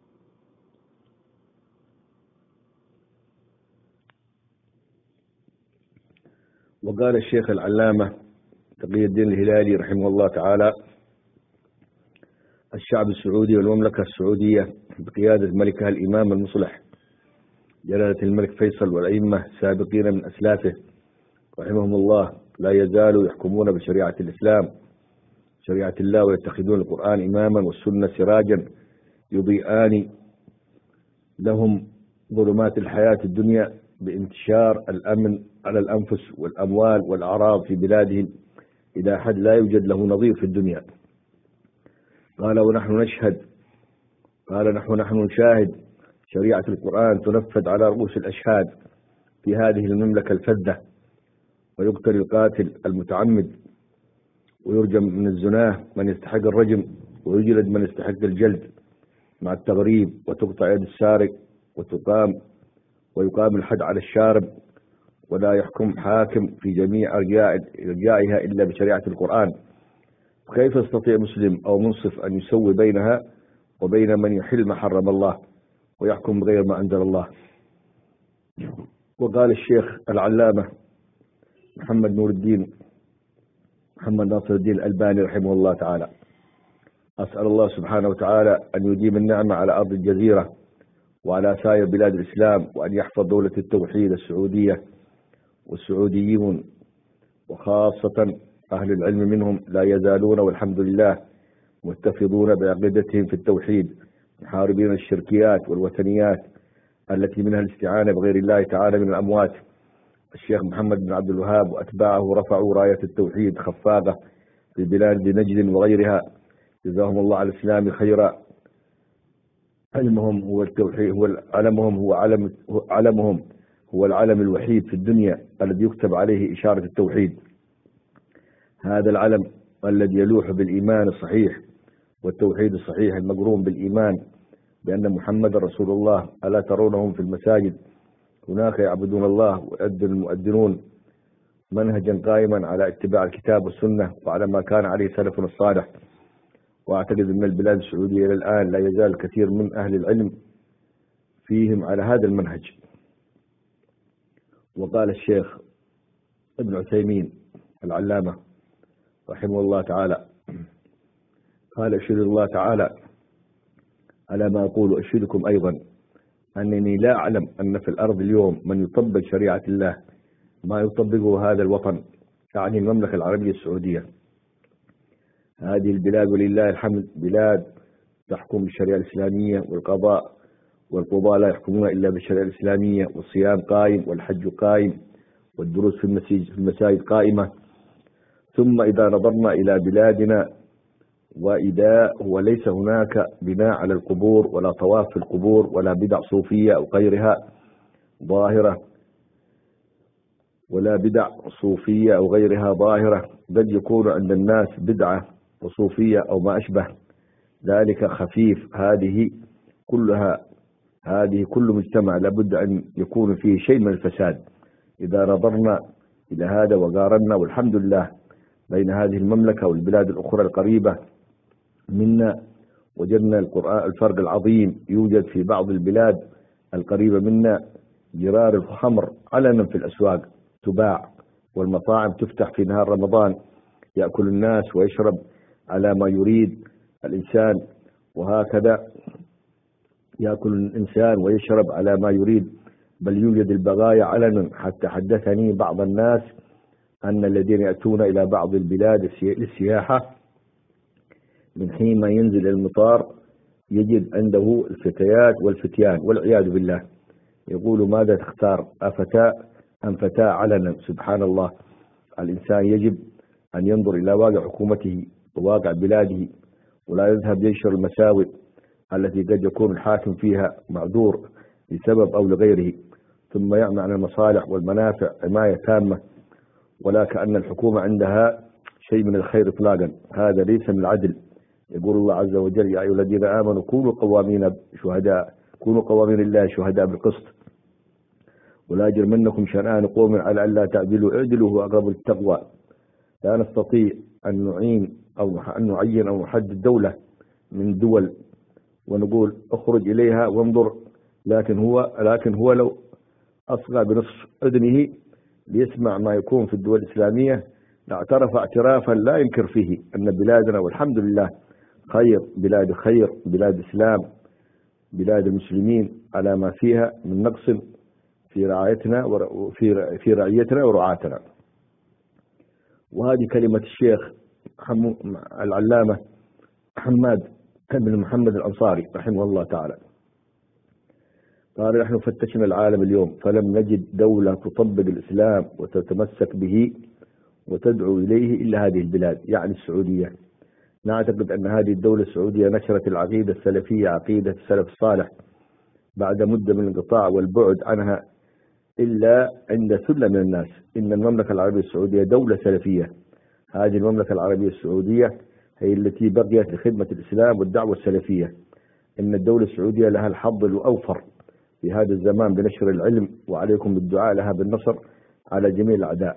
[SPEAKER 1] وقال الشيخ العلامة تقي الدين الهلالي رحمه الله تعالى: الشعب السعودي والمملكة السعودية بقيادة ملكها الإمام المصلح جلالة الملك فيصل والأئمة السابقين من أسلافه رحمهم الله لا يزالوا يحكمون بشريعة الإسلام شريعة الله، ويتخذون القرآن إماما والسنة سراجا يضيئان لهم ظلمات الحياة الدنيا بانتشار الأمن على الأنفس والأموال والأعراض في بلادهم إلى حد لا يوجد له نظير في الدنيا. قال: ونحن نشهد قال نحن نحن نشاهد شريعة القرآن تنفذ على رؤوس الأشهاد في هذه المملكة الفذة، ويقتل القاتل المتعمد، ويرجم من الزناه من يستحق الرجم، ويجلد من يستحق الجلد مع التغريب، وتقطع يد السارق، وتقام ويقام الحد على الشارب، ولا يحكم حاكم في جميع أرجائها إلا بشريعة القرآن. كيف يستطيع مسلم أو منصف أن يسوي بينها وبين من يحل ما حرم الله ويحكم بغير ما أنزل الله؟ وقال الشيخ العلامة محمد نور الدين محمد ناصر الدين الألباني رحمه الله تعالى: أسأل الله سبحانه وتعالى أن يديم النعمة على أرض الجزيرة وعلى سائر بلاد الإسلام، وأن يحفظ دولة التوحيد السعودية والسعوديون، وخاصة أهل العلم منهم لا يزالون والحمد لله متفضون بعقيدتهم في التوحيد، محاربين الشركيات والوثنيات التي منها الاستعانة بغير الله تعالى من الأموات. الشيخ محمد بن عبد الوهاب وأتباعه رفعوا راية التوحيد خفاقة في بلاد نجد وغيرها، جزاهم الله على الإسلام خيرا. علمهم هو التوحيد، هو علمهم هو علم علمهم هو العلم الوحيد في الدنيا الذي يكتب عليه إشارة التوحيد. هذا العلم الذي يلوح بالإيمان الصحيح والتوحيد الصحيح المقرون بالإيمان بأن محمد رسول الله. ألا ترونهم في المساجد هناك يعبدون الله ويؤذن المؤذنون منهجا قائما على اتباع الكتاب والسنة وعلى ما كان عليه سلفنا الصالح. وأعتقد أن البلاد السعودية إلى الآن لا يزال كثير من أهل العلم فيهم على هذا المنهج. وقال الشيخ ابن عثيمين العلامة رحمه الله تعالى، قال أشهد الله تعالى على ما أقول، أشهدكم أيضا أنني لا أعلم أن في الأرض اليوم من يطبق شريعة الله ما يطبقه هذا الوطن، يعني المملكة العربية السعودية. هذه البلاد ولله الحمد بلاد تحكم بالشريعة الإسلامية، والقضاء والقضاء لا يحكمون إلا بالشريعة الإسلامية، والصيام قائم والحج قائم والدروس في المساجد قائمة. ثم إذا نظرنا إلى بلادنا وإذا وليس هناك بناء على القبور ولا طواف في القبور ولا بدع صوفية أو غيرها ظاهرة ولا بدع صوفية أو غيرها ظاهرة، بل يكون عند الناس بدعة وصوفية أو ما أشبه ذلك خفيف. هذه كلها هذه كل مجتمع لابد أن يكون فيه شيء من الفساد. إذا نظرنا إلى هذا وقارنا والحمد لله بين هذه المملكة والبلاد الأخرى القريبة منا، وجدنا القرآن الفرق العظيم يوجد في بعض البلاد القريبة منا جرار الخمر علنا في الأسواق تباع، والمطاعم تفتح في نهار رمضان، يأكل الناس ويشرب على ما يريد الإنسان، وهكذا يأكل الإنسان ويشرب على ما يريد، بل يوجد البغايا علنا. حتى حدثني بعض الناس أن الذين يأتون إلى بعض البلاد للسياحة من حين ما ينزل المطار يجد عنده الفتيات والفتيان والعياذ بالله، يقول ماذا تختار أفتاة أم فتاة علنا؟ سبحان الله. الإنسان يجب أن ينظر إلى واقع حكومته وواقع بلاده، ولا يذهب ينشر المساوئ التي قد يكون الحاكم فيها معذور لسبب أو لغيره، ثم يعمل عن المصالح والمنافع حماية تامة، ولا كأن الحكومة عندها شيء من الخير إطلاقا. هذا ليس من العدل. يقول الله عز وجل يا أيها الذين آمنوا كونوا قوامين شهداء كونوا قوامين لله شهداء بالقسط ولا يجرمنكم شنآن قوم على ألا تعدلوا اعدلوا هو أقرب للتقوى. لا نستطيع أن نعين أو أن نعين أو نحدد دولة من دول ونقول اخرج إليها وانظر، لكن هو لكن هو لو أصغى بنصف أذنه ليسمع ما يكون في الدول الإسلامية لاعترف اعترافا لا ينكر فيه أن بلادنا والحمد لله خير، بلاد خير، بلاد إسلام، بلاد المسلمين على ما فيها من نقص في رعايتنا وفي في رعيتنا ورعاتنا. وهذه كلمة الشيخ العلامة حماد بن محمد الأنصاري رحمه الله تعالى، قال نحن فتشنا العالم اليوم فلم نجد دولة تطبق الإسلام وتتمسك به وتدعو إليه إلا هذه البلاد، يعني السعودية. نعتقد أن هذه الدولة السعودية نشرت العقيدة السلفية، عقيدة السلف الصالح، بعد مدة من الانقطاع والبعد عنها إلا عند ثلة من الناس. إن المملكة العربية السعودية دولة سلفية. هذه المملكة العربية السعودية هي التي بقيت لخدمة الإسلام والدعوة السلفية. إن الدولة السعودية لها الحظ الأوفر في هذا الزمان بنشر العلم، وعليكم بالدعاء لها بالنصر على جميع الأعداء.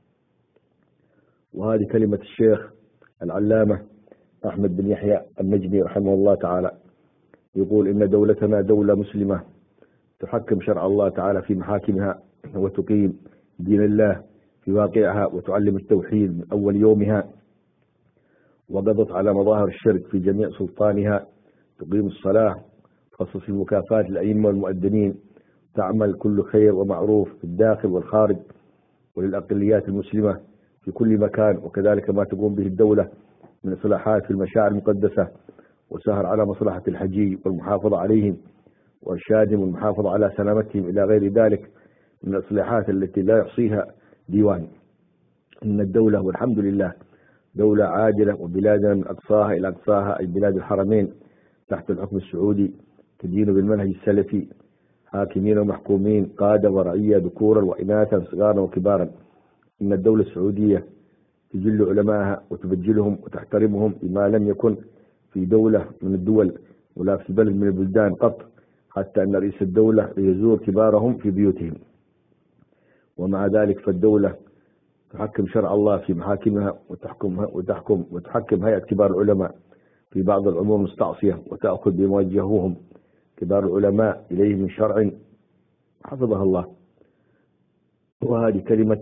[SPEAKER 1] وهذه كلمة الشيخ العلامة أحمد بن يحيى النجمي رحمه الله تعالى، يقول إن دولتنا دولة مسلمة تحكم شرع الله تعالى في محاكمها وتقيم دين الله في واقعها وتعلم التوحيد من أول يومها، وقضت على مظاهر الشرك في جميع سلطانها، تقيم الصلاة، تخصص المكافآت للأئمة والمؤذنين، تعمل كل خير ومعروف في الداخل والخارج وللأقليات المسلمة في كل مكان، وكذلك ما تقوم به الدولة من إصلاحات في المشاعر المقدسة وسهر على مصلحة الحجيج والمحافظة عليهم وإرشادهم والمحافظة على سلامتهم إلى غير ذلك من الإصلاحات التي لا يحصيها ديوان. إن الدولة والحمد لله دولة عاجلة، وبلادنا من أقصاها إلى أقصاها أي بلاد الحرمين تحت الحكم السعودي تدين بالمنهج السلفي، حاكمين ومحكومين، قادة ورعية، ذكورا وإناثا، صغارا وكبارا. إن الدولة السعودية تجل علمائها وتبجلهم وتحترمهم بما لم يكن في دولة من الدول ولا في بلد من البلدان قط، حتى أن رئيس الدولة يزور كبارهم في بيوتهم. ومع ذلك فالدولة تحكم شرع الله في محاكمها وتحكم وتحكم وتحكم هيئة كبار العلماء في بعض الأمور المستعصية، وتأخذ بما وجهوهم كبار العلماء إليه من شرع حفظها الله. وهذه كلمة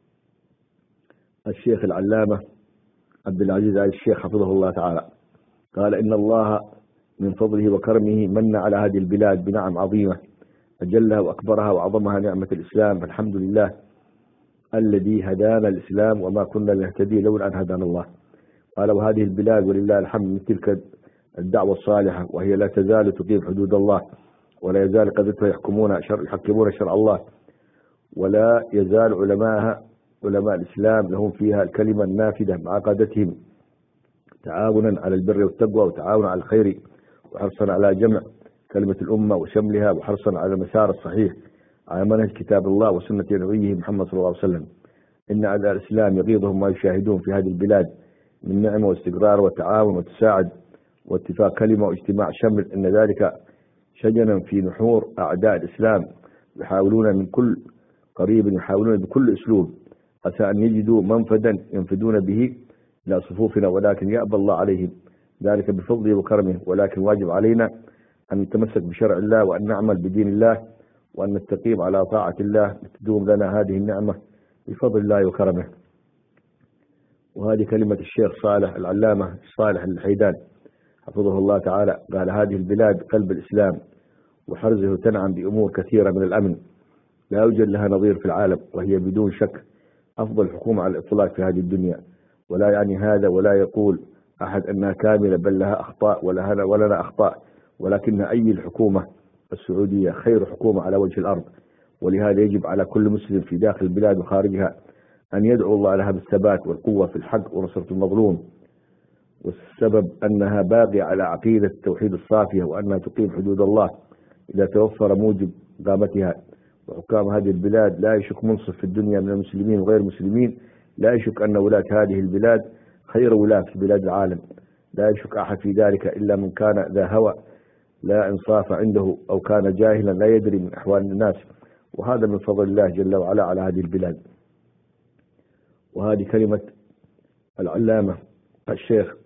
[SPEAKER 1] الشيخ العلامة عبد العزيز آل الشيخ حفظه الله تعالى، قال: إن الله من فضله وكرمه من على هذه البلاد بنعم عظيمة أجلها وأكبرها وعظمها نعمة الإسلام، فالحمد لله الذي هدانا الإسلام وما كنا لنهتدي لولا أن هدانا الله. قال: وهذه البلاد ولله الحمد من تلك الدعوة الصالحة، وهي لا تزال تقيم حدود الله، ولا يزال قادتها يحكمون شر يحكمون شرع الله، ولا يزال علماءها علماء الإسلام لهم فيها الكلمة النافذة مع قادتهم تعاونا على البر والتقوى وتعاونا على الخير، وحرصا على جمع كلمة الأمة وشملها، وحرصا على المسار الصحيح على منهج كتاب الله وسنة نبيه محمد صلى الله عليه وسلم. إن أعداء الإسلام يغيظهم ما يشاهدون في هذه البلاد من نعمة واستقرار وتعاون وتساعد واتفاق كلمة واجتماع شمل، إن ذلك شجنا في نحور أعداء الإسلام يحاولون من كل قريب يحاولون بكل أسلوب عسى أن يجدوا منفذا ينفذون به إلى صفوفنا، ولكن يأبى الله عليهم ذلك بفضله وكرمه. ولكن واجب علينا أن نتمسك بشرع الله، وأن نعمل بدين الله، وأن نستقيم على طاعة الله لتدوم لنا هذه النعمة بفضل الله وكرمه. وهذه كلمة الشيخ صالح العلامة صالح الحيدان حفظه الله تعالى، قال: هذه البلاد قلب الإسلام وحرزه تنعم بأمور كثيرة من الأمن لا يوجد لها نظير في العالم، وهي بدون شك أفضل حكومة على الإطلاق في هذه الدنيا. ولا يعني هذا ولا يقول أحد أنها كاملة، بل لها أخطاء ولها ولنا أخطاء، ولكن أي الحكومة السعودية خير حكومة على وجه الأرض. ولهذا يجب على كل مسلم في داخل البلاد وخارجها أن يدعو الله لها بالثبات والقوة في الحق ونصرة المظلوم، والسبب أنها باقية على عقيدة التوحيد الصافية، وأنها تقيم حدود الله إذا توفر موجب قامتها. وحكام هذه البلاد لا يشك منصف في الدنيا من المسلمين وغير المسلمين، لا يشك أن ولاة هذه البلاد خير ولاة في بلاد العالم، لا يشك أحد في ذلك إلا من كان ذا هوى لا إنصاف عنده، أو كان جاهلا لا يدري من أحوال الناس، وهذا من فضل الله جل وعلا على هذه البلاد. وهذه كلمة العلامة الشيخ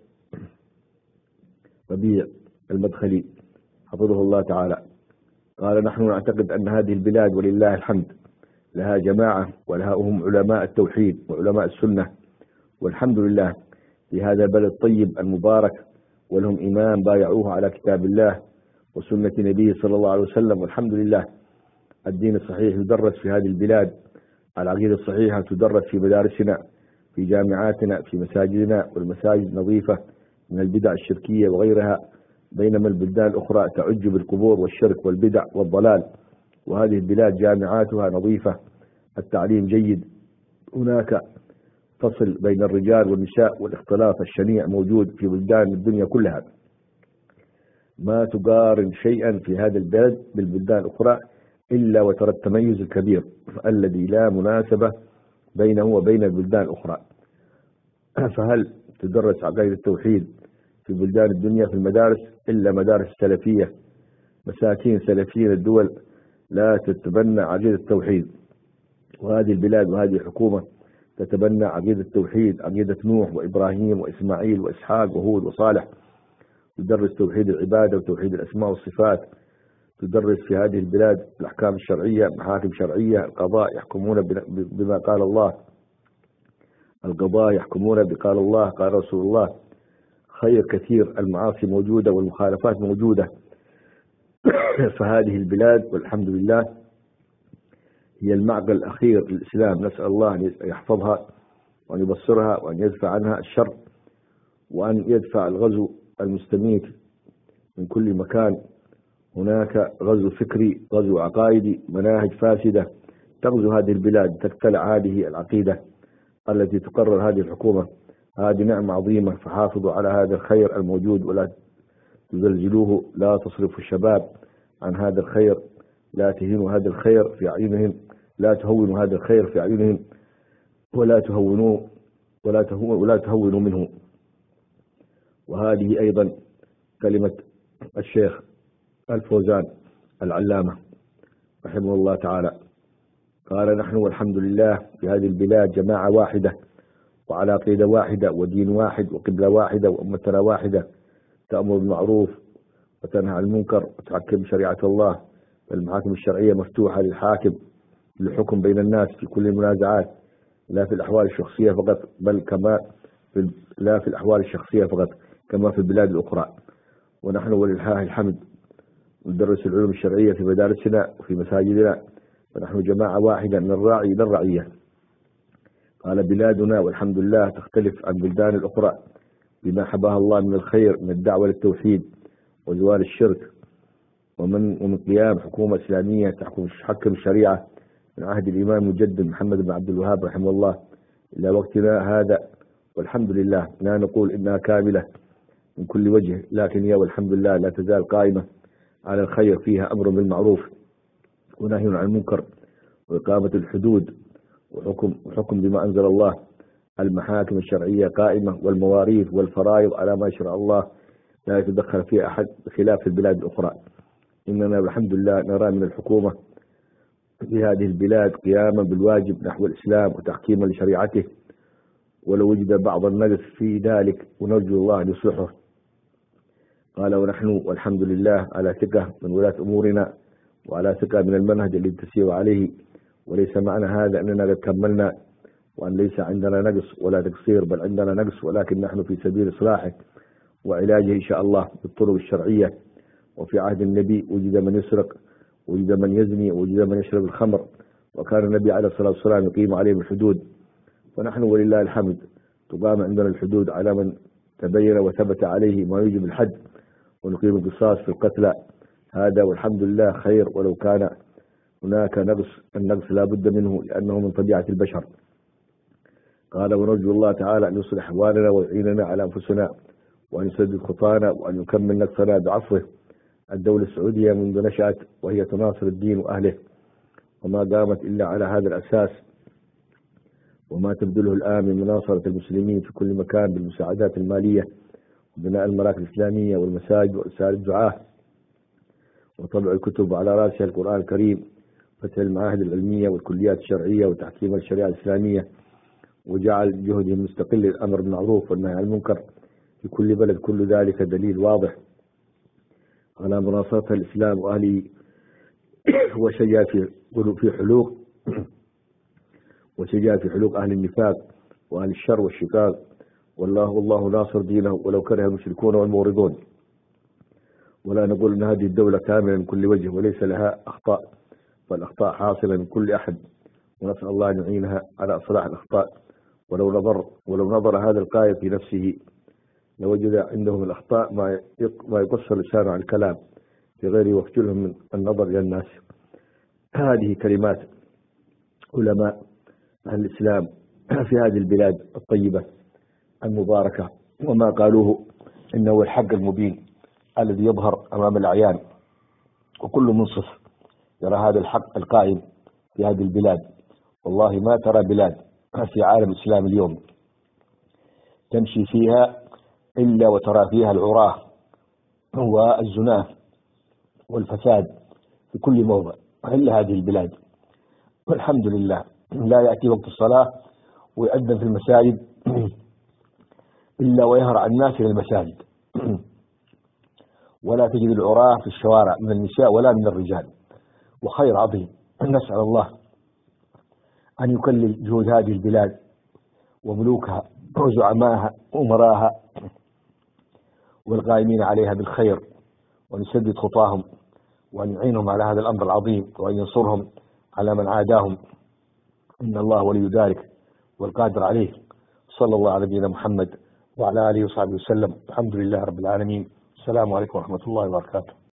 [SPEAKER 1] ربيع المدخلي حفظه الله تعالى، قال: نحن نعتقد أن هذه البلاد ولله الحمد لها جماعة ولها هم علماء التوحيد وعلماء السنة، والحمد لله لهذا البلد الطيب المبارك، ولهم إمام بايعوه على كتاب الله وسنة نبيه صلى الله عليه وسلم. والحمد لله الدين الصحيح يدرس في هذه البلاد، العقيدة الصحيحة تدرس في مدارسنا، في جامعاتنا، في مساجدنا، والمساجد نظيفة من البدع الشركية وغيرها، بينما البلدان الأخرى تعج بالقبور والشرك والبدع والضلال. وهذه البلاد جامعاتها نظيفة، التعليم جيد، هناك فصل بين الرجال والنساء، والاختلاط الشنيع موجود في بلدان الدنيا كلها، ما تقارن شيئا في هذا البلد بالبلدان الأخرى إلا وترى التميز الكبير الذي لا مناسبة بينه وبين البلدان الأخرى. فهل تدرس عقائد التوحيد في بلدان الدنيا في المدارس إلا مدارس سلفية؟ مساكين سلفيين الدول لا تتبنى عقيدة التوحيد، وهذه البلاد وهذه الحكومة تتبنى عقيدة التوحيد، عقيدة نوح وإبراهيم وإسماعيل وإسحاق وهود وصالح، تدرس توحيد العبادة وتوحيد الأسماء والصفات، تدرس في هذه البلاد الأحكام الشرعية، محاكم شرعية، القضاء يحكمون بما قال الله، القضاء يحكمون بقال الله قال رسول الله، خير كثير، المعاصي موجودة والمخالفات موجودة. فهذه البلاد والحمد لله هي المعقل الأخير للإسلام، نسأل الله أن يحفظها وأن يبصرها وأن يدفع عنها الشر، وأن يدفع الغزو المستميت من كل مكان. هناك غزو فكري، غزو عقائدي، مناهج فاسدة تغزو هذه البلاد، تقتلع هذه العقيدة التي تقرر هذه الحكومة. هذه نعمة عظيمة، فحافظوا على هذا الخير الموجود ولا تزلزلوه، لا تصرفوا الشباب عن هذا الخير، لا تهينوا هذا الخير في أعينهم، لا تهونوا هذا الخير في أعينهم، ولا تهونوا ولا تهونوا ولا تهونوا منه. وهذه أيضا كلمة الشيخ الفوزان العلامة رحمه الله تعالى، قال: نحن والحمد لله في هذه البلاد جماعة واحدة وعلى عقيدة واحدة ودين واحد وقبلة واحدة وأمتنا واحدة، تأمر بالمعروف وتنهى عن المنكر وتحكم شريعة الله. المحاكم الشرعية مفتوحة للحاكم للحكم بين الناس في كل المنازعات، لا في الأحوال الشخصية فقط، بل كما في لا في الأحوال الشخصية فقط كما في البلاد الأخرى. ونحن ولله الحمد ندرس العلوم الشرعية في مدارسنا وفي مساجدنا، ونحن جماعة واحدة من الراعي إلى الرعية. قال: بلادنا والحمد لله تختلف عن بلدان الأخرى بما حباها الله من الخير، من الدعوة للتوحيد وزوال الشرك، ومن ومن قيام حكومة إسلامية تحكم تحكم الشريعة من عهد الإمام المجدد محمد بن عبد الوهاب رحمه الله إلى وقتنا هذا. والحمد لله، لا نقول إنها كاملة من كل وجه، لكن هي والحمد لله لا تزال قائمة على الخير، فيها أمر بالمعروف ونهي عن المنكر وإقامة الحدود وحكم وحكم بما أنزل الله. المحاكم الشرعية قائمة، والمواريث والفرائض على ما شرع الله، لا يتدخل فيها أحد بخلاف البلاد الأخرى. إننا والحمد لله نرى من الحكومة في هذه البلاد قياما بالواجب نحو الإسلام وتحكيما لشريعته، ولو وجد بعض النقص في ذلك ونرجو الله أن يصلحه. قال: ونحن والحمد لله على ثقة من ولاة أمورنا وعلى ثقة من المنهج الذي تسير عليه، وليس معنى هذا أننا قد كملنا وأن ليس عندنا نقص ولا تقصير، بل عندنا نقص، ولكن نحن في سبيل إصلاحه وعلاجه إن شاء الله بالطرق الشرعية. وفي عهد النبي وجد من يسرق، وجد من يزني، وجد من يشرب الخمر، وكان النبي عليه الصلاة والسلام يقيم عليهم الحدود. فنحن ولله الحمد تقام عندنا الحدود على من تبين وثبت عليه ما يوجب الحد، ونقيم القصاص في القتلى. هذا والحمد لله خير، ولو كان هناك نقص، النقص لا بد منه لأنه من طبيعة البشر. قال: ونرجو الله تعالى أن يصلح أحوالنا ويعيننا على أنفسنا، وأن يسدد خطانا، وأن يكمل نقصنا بعفوه. الدولة السعودية منذ نشأت وهي تناصر الدين وأهله، وما قامت إلا على هذا الأساس، وما تبذله الآن من مناصرة المسلمين في كل مكان بالمساعدات المالية وبناء المراكز الإسلامية والمساجد وإرسال الدعاة وطبع الكتب، على رأسها القرآن الكريم، فتح المعاهد العلمية والكليات الشرعية وتحكيم الشريعة الإسلامية، وجعل جهدهم مستقل الأمر بالمعروف والنهي عن المنكر في كل بلد. كل ذلك دليل واضح على مناصرة الإسلام وأهله، وشجع في في حلوق وشجع في حلوق أهل النفاق وأهل الشر والشقاق. والله والله ناصر دينه ولو كره المشركون والموردون. ولا نقول أن هذه الدولة كاملة من كل وجه وليس لها أخطاء، فالأخطاء حاصلة من كل أحد، ونسأل الله أن يعينها على إصلاح الأخطاء. ولو نظر ولو نظر هذا القائد في نفسه لوجد عندهم الأخطاء ما ما يقصر لسانه عن الكلام في غيره، واخجلهم من النظر إلى الناس. هذه كلمات علماء أهل الإسلام في هذه البلاد الطيبة المباركة، وما قالوه إنه الحق المبين الذي يظهر أمام الأعيان، وكل منصف يرى هذا الحق القائم في هذه البلاد. والله ما ترى بلاد في عالم الإسلام اليوم تمشي فيها إلا وترى فيها العراة والزناه والفساد في كل موضع إلا هذه البلاد. والحمد لله لا يأتي وقت الصلاة ويؤذن في المساجد إلا ويهرع الناس إلى المساجد، ولا تجد العراة في الشوارع من النساء ولا من الرجال. وخير عظيم، نسأل الله أن يكلل جهود هذه البلاد وملوكها وزعمائها وأمراها والقائمين عليها بالخير، وأن يسدد خطاهم، وأن يعينهم على هذا الأمر العظيم، وأن ينصرهم على من عاداهم. إن الله ولي ذلك والقادر عليه.
[SPEAKER 2] صلى الله على نبينا محمد وعلى آله وصحبه وسلم. الحمد لله رب العالمين. السلام عليكم ورحمة الله وبركاته.